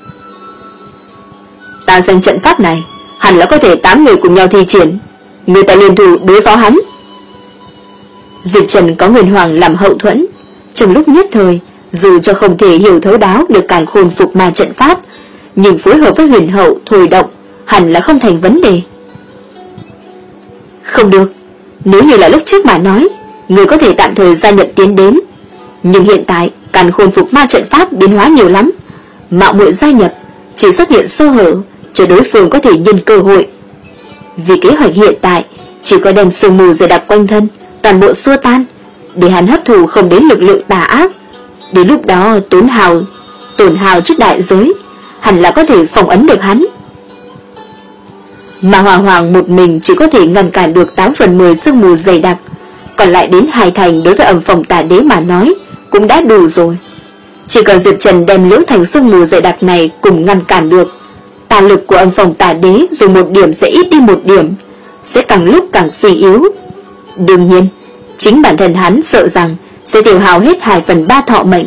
Ta xem trận pháp này hẳn là có thể tám người cùng nhau thi triển, người ta liên thủ đối phó hắn. Diệp Trần có Nguyên Hoàng làm hậu thuẫn, trong lúc nhất thời dù cho không thể hiểu thấu đáo được càn khôn phục ma trận pháp, nhưng phối hợp với Huyền Hậu thôi động hẳn là không thành vấn đề. Không được, nếu như là lúc trước mà nói, người có thể tạm thời gia nhập tiến đến, nhưng hiện tại càn khôn phục ma trận pháp biến hóa nhiều lắm, mạo muội gia nhập chỉ xuất hiện sơ hở cho đối phương có thể nhân cơ hội. Vì kế hoạch hiện tại chỉ có đem sương mù dày đặc quanh thân toàn bộ xua tan, để hắn hấp thụ không đến lực lượng tà ác. Đến lúc đó tốn hào tổn hào chút đại giới, hẳn là có thể phòng ấn được hắn. Mà Hòa Hoàng một mình chỉ có thể ngăn cản được tám phần mười sương mù dày đặc, còn lại đến hai thành đối với âm phong tà đế mà nói cũng đã đủ rồi. Chỉ cần Diệp Trần đem lưỡng thành sương mù dày đặc này cùng ngăn cản được, tà lực của âm phong tà đế dùng một điểm sẽ ít đi một điểm, sẽ càng lúc càng suy yếu. Đương nhiên, chính bản thân hắn sợ rằng sẽ tiêu hao hết hai phần ba thọ mệnh.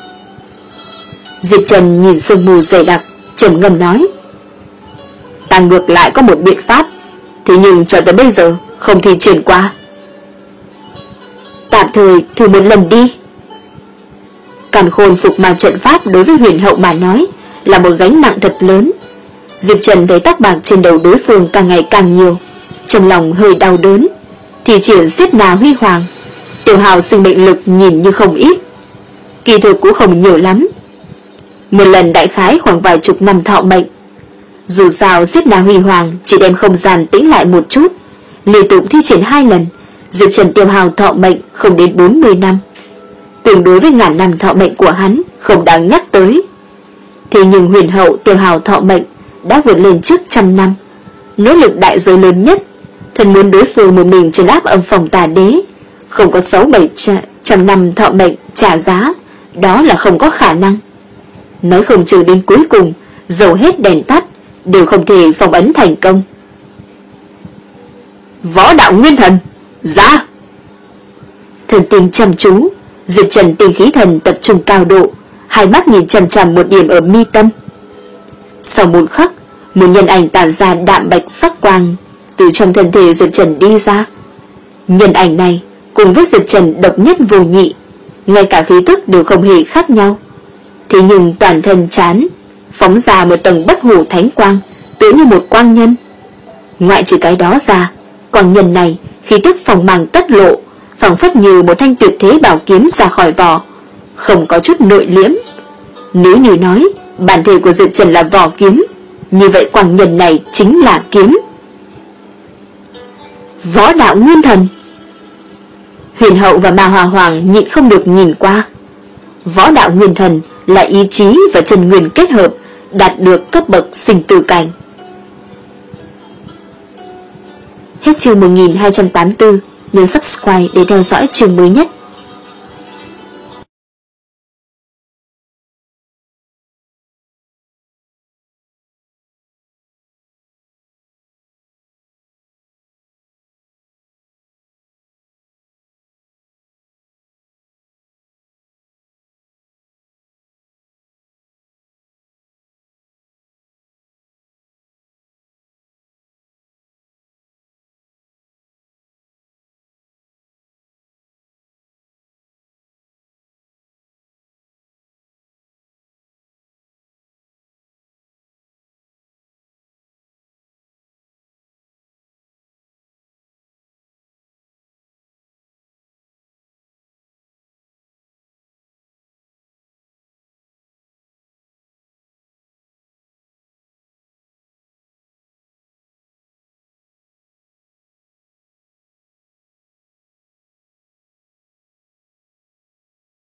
Diệp Trần nhìn sương mù dày đặc, trầm ngâm nói: Ta ngược lại có một biện pháp, thế nhưng cho tới bây giờ không thi triển qua. Tạm thời thử một lần đi. Càn khôn phục ma trận pháp đối với Huyền Hậu mà nói là một gánh nặng thật lớn. Diệp Trần thấy tóc bạc trên đầu đối phương càng ngày càng nhiều, trong lòng hơi đau đớn, thì triển giết nào huy hoàng. Tiểu hào sinh mệnh lực nhìn như không ít, kỳ thực cũng không nhiều lắm, một lần đại khái khoảng vài chục năm thọ mệnh. Dù sao giết nào huy hoàng chỉ đem không gian tĩnh lại một chút, liên tục thi triển hai lần, Diệp Trần tiêu hào thọ mệnh không đến bốn mươi năm, tương đối với ngàn năm thọ mệnh của hắn không đáng nhắc tới. Thế nhưng Huyền Hậu tiêu hào thọ mệnh đã vượt lên trước trăm năm, nỗ lực đại giới lớn nhất, thần muốn đối phương một mình trấn áp âm phong tà đế, không có sáu bảy trăm năm thọ mệnh trả giá, đó là không có khả năng. Nói không chừng đến cuối cùng dầu hết đèn tắt đều không thể phong ấn thành công. Võ đạo nguyên thần ra. Thần tình chăm chú, Diệp Trần tinh khí thần tập trung cao độ, hai mắt nhìn chằm chằm một điểm ở mi tâm. Sau một khắc, một nhân ảnh tản ra đạm bạch sắc quang từ trong thân thể Diệp Trần đi ra. Nhân ảnh này cùng với Diệp Trần độc nhất vô nhị, ngay cả khí tức đều không hề khác nhau. Thế nhưng toàn thân chán phóng ra một tầng bất hủ thánh quang, tựa như một quang nhân. Ngoại trừ cái đó ra, quang nhân này khí tức phòng mang tất lộ, phảng phất như một thanh tuyệt thế bảo kiếm ra khỏi vỏ, không có chút nội liễm. Nếu như nói bản thể của Diệp Trần là vỏ kiếm, như vậy quang nhân này chính là kiếm. Võ đạo nguyên thần. Huyền Hậu và Ma Hòa Hoàng nhịn không được nhìn qua. Võ đạo nguyên thần là ý chí và chân nguyên kết hợp, đạt được cấp bậc sinh tử cảnh. Hết chương một nghìn hai trăm tám mươi tư, nhấn subscribe để theo dõi chương mới nhất.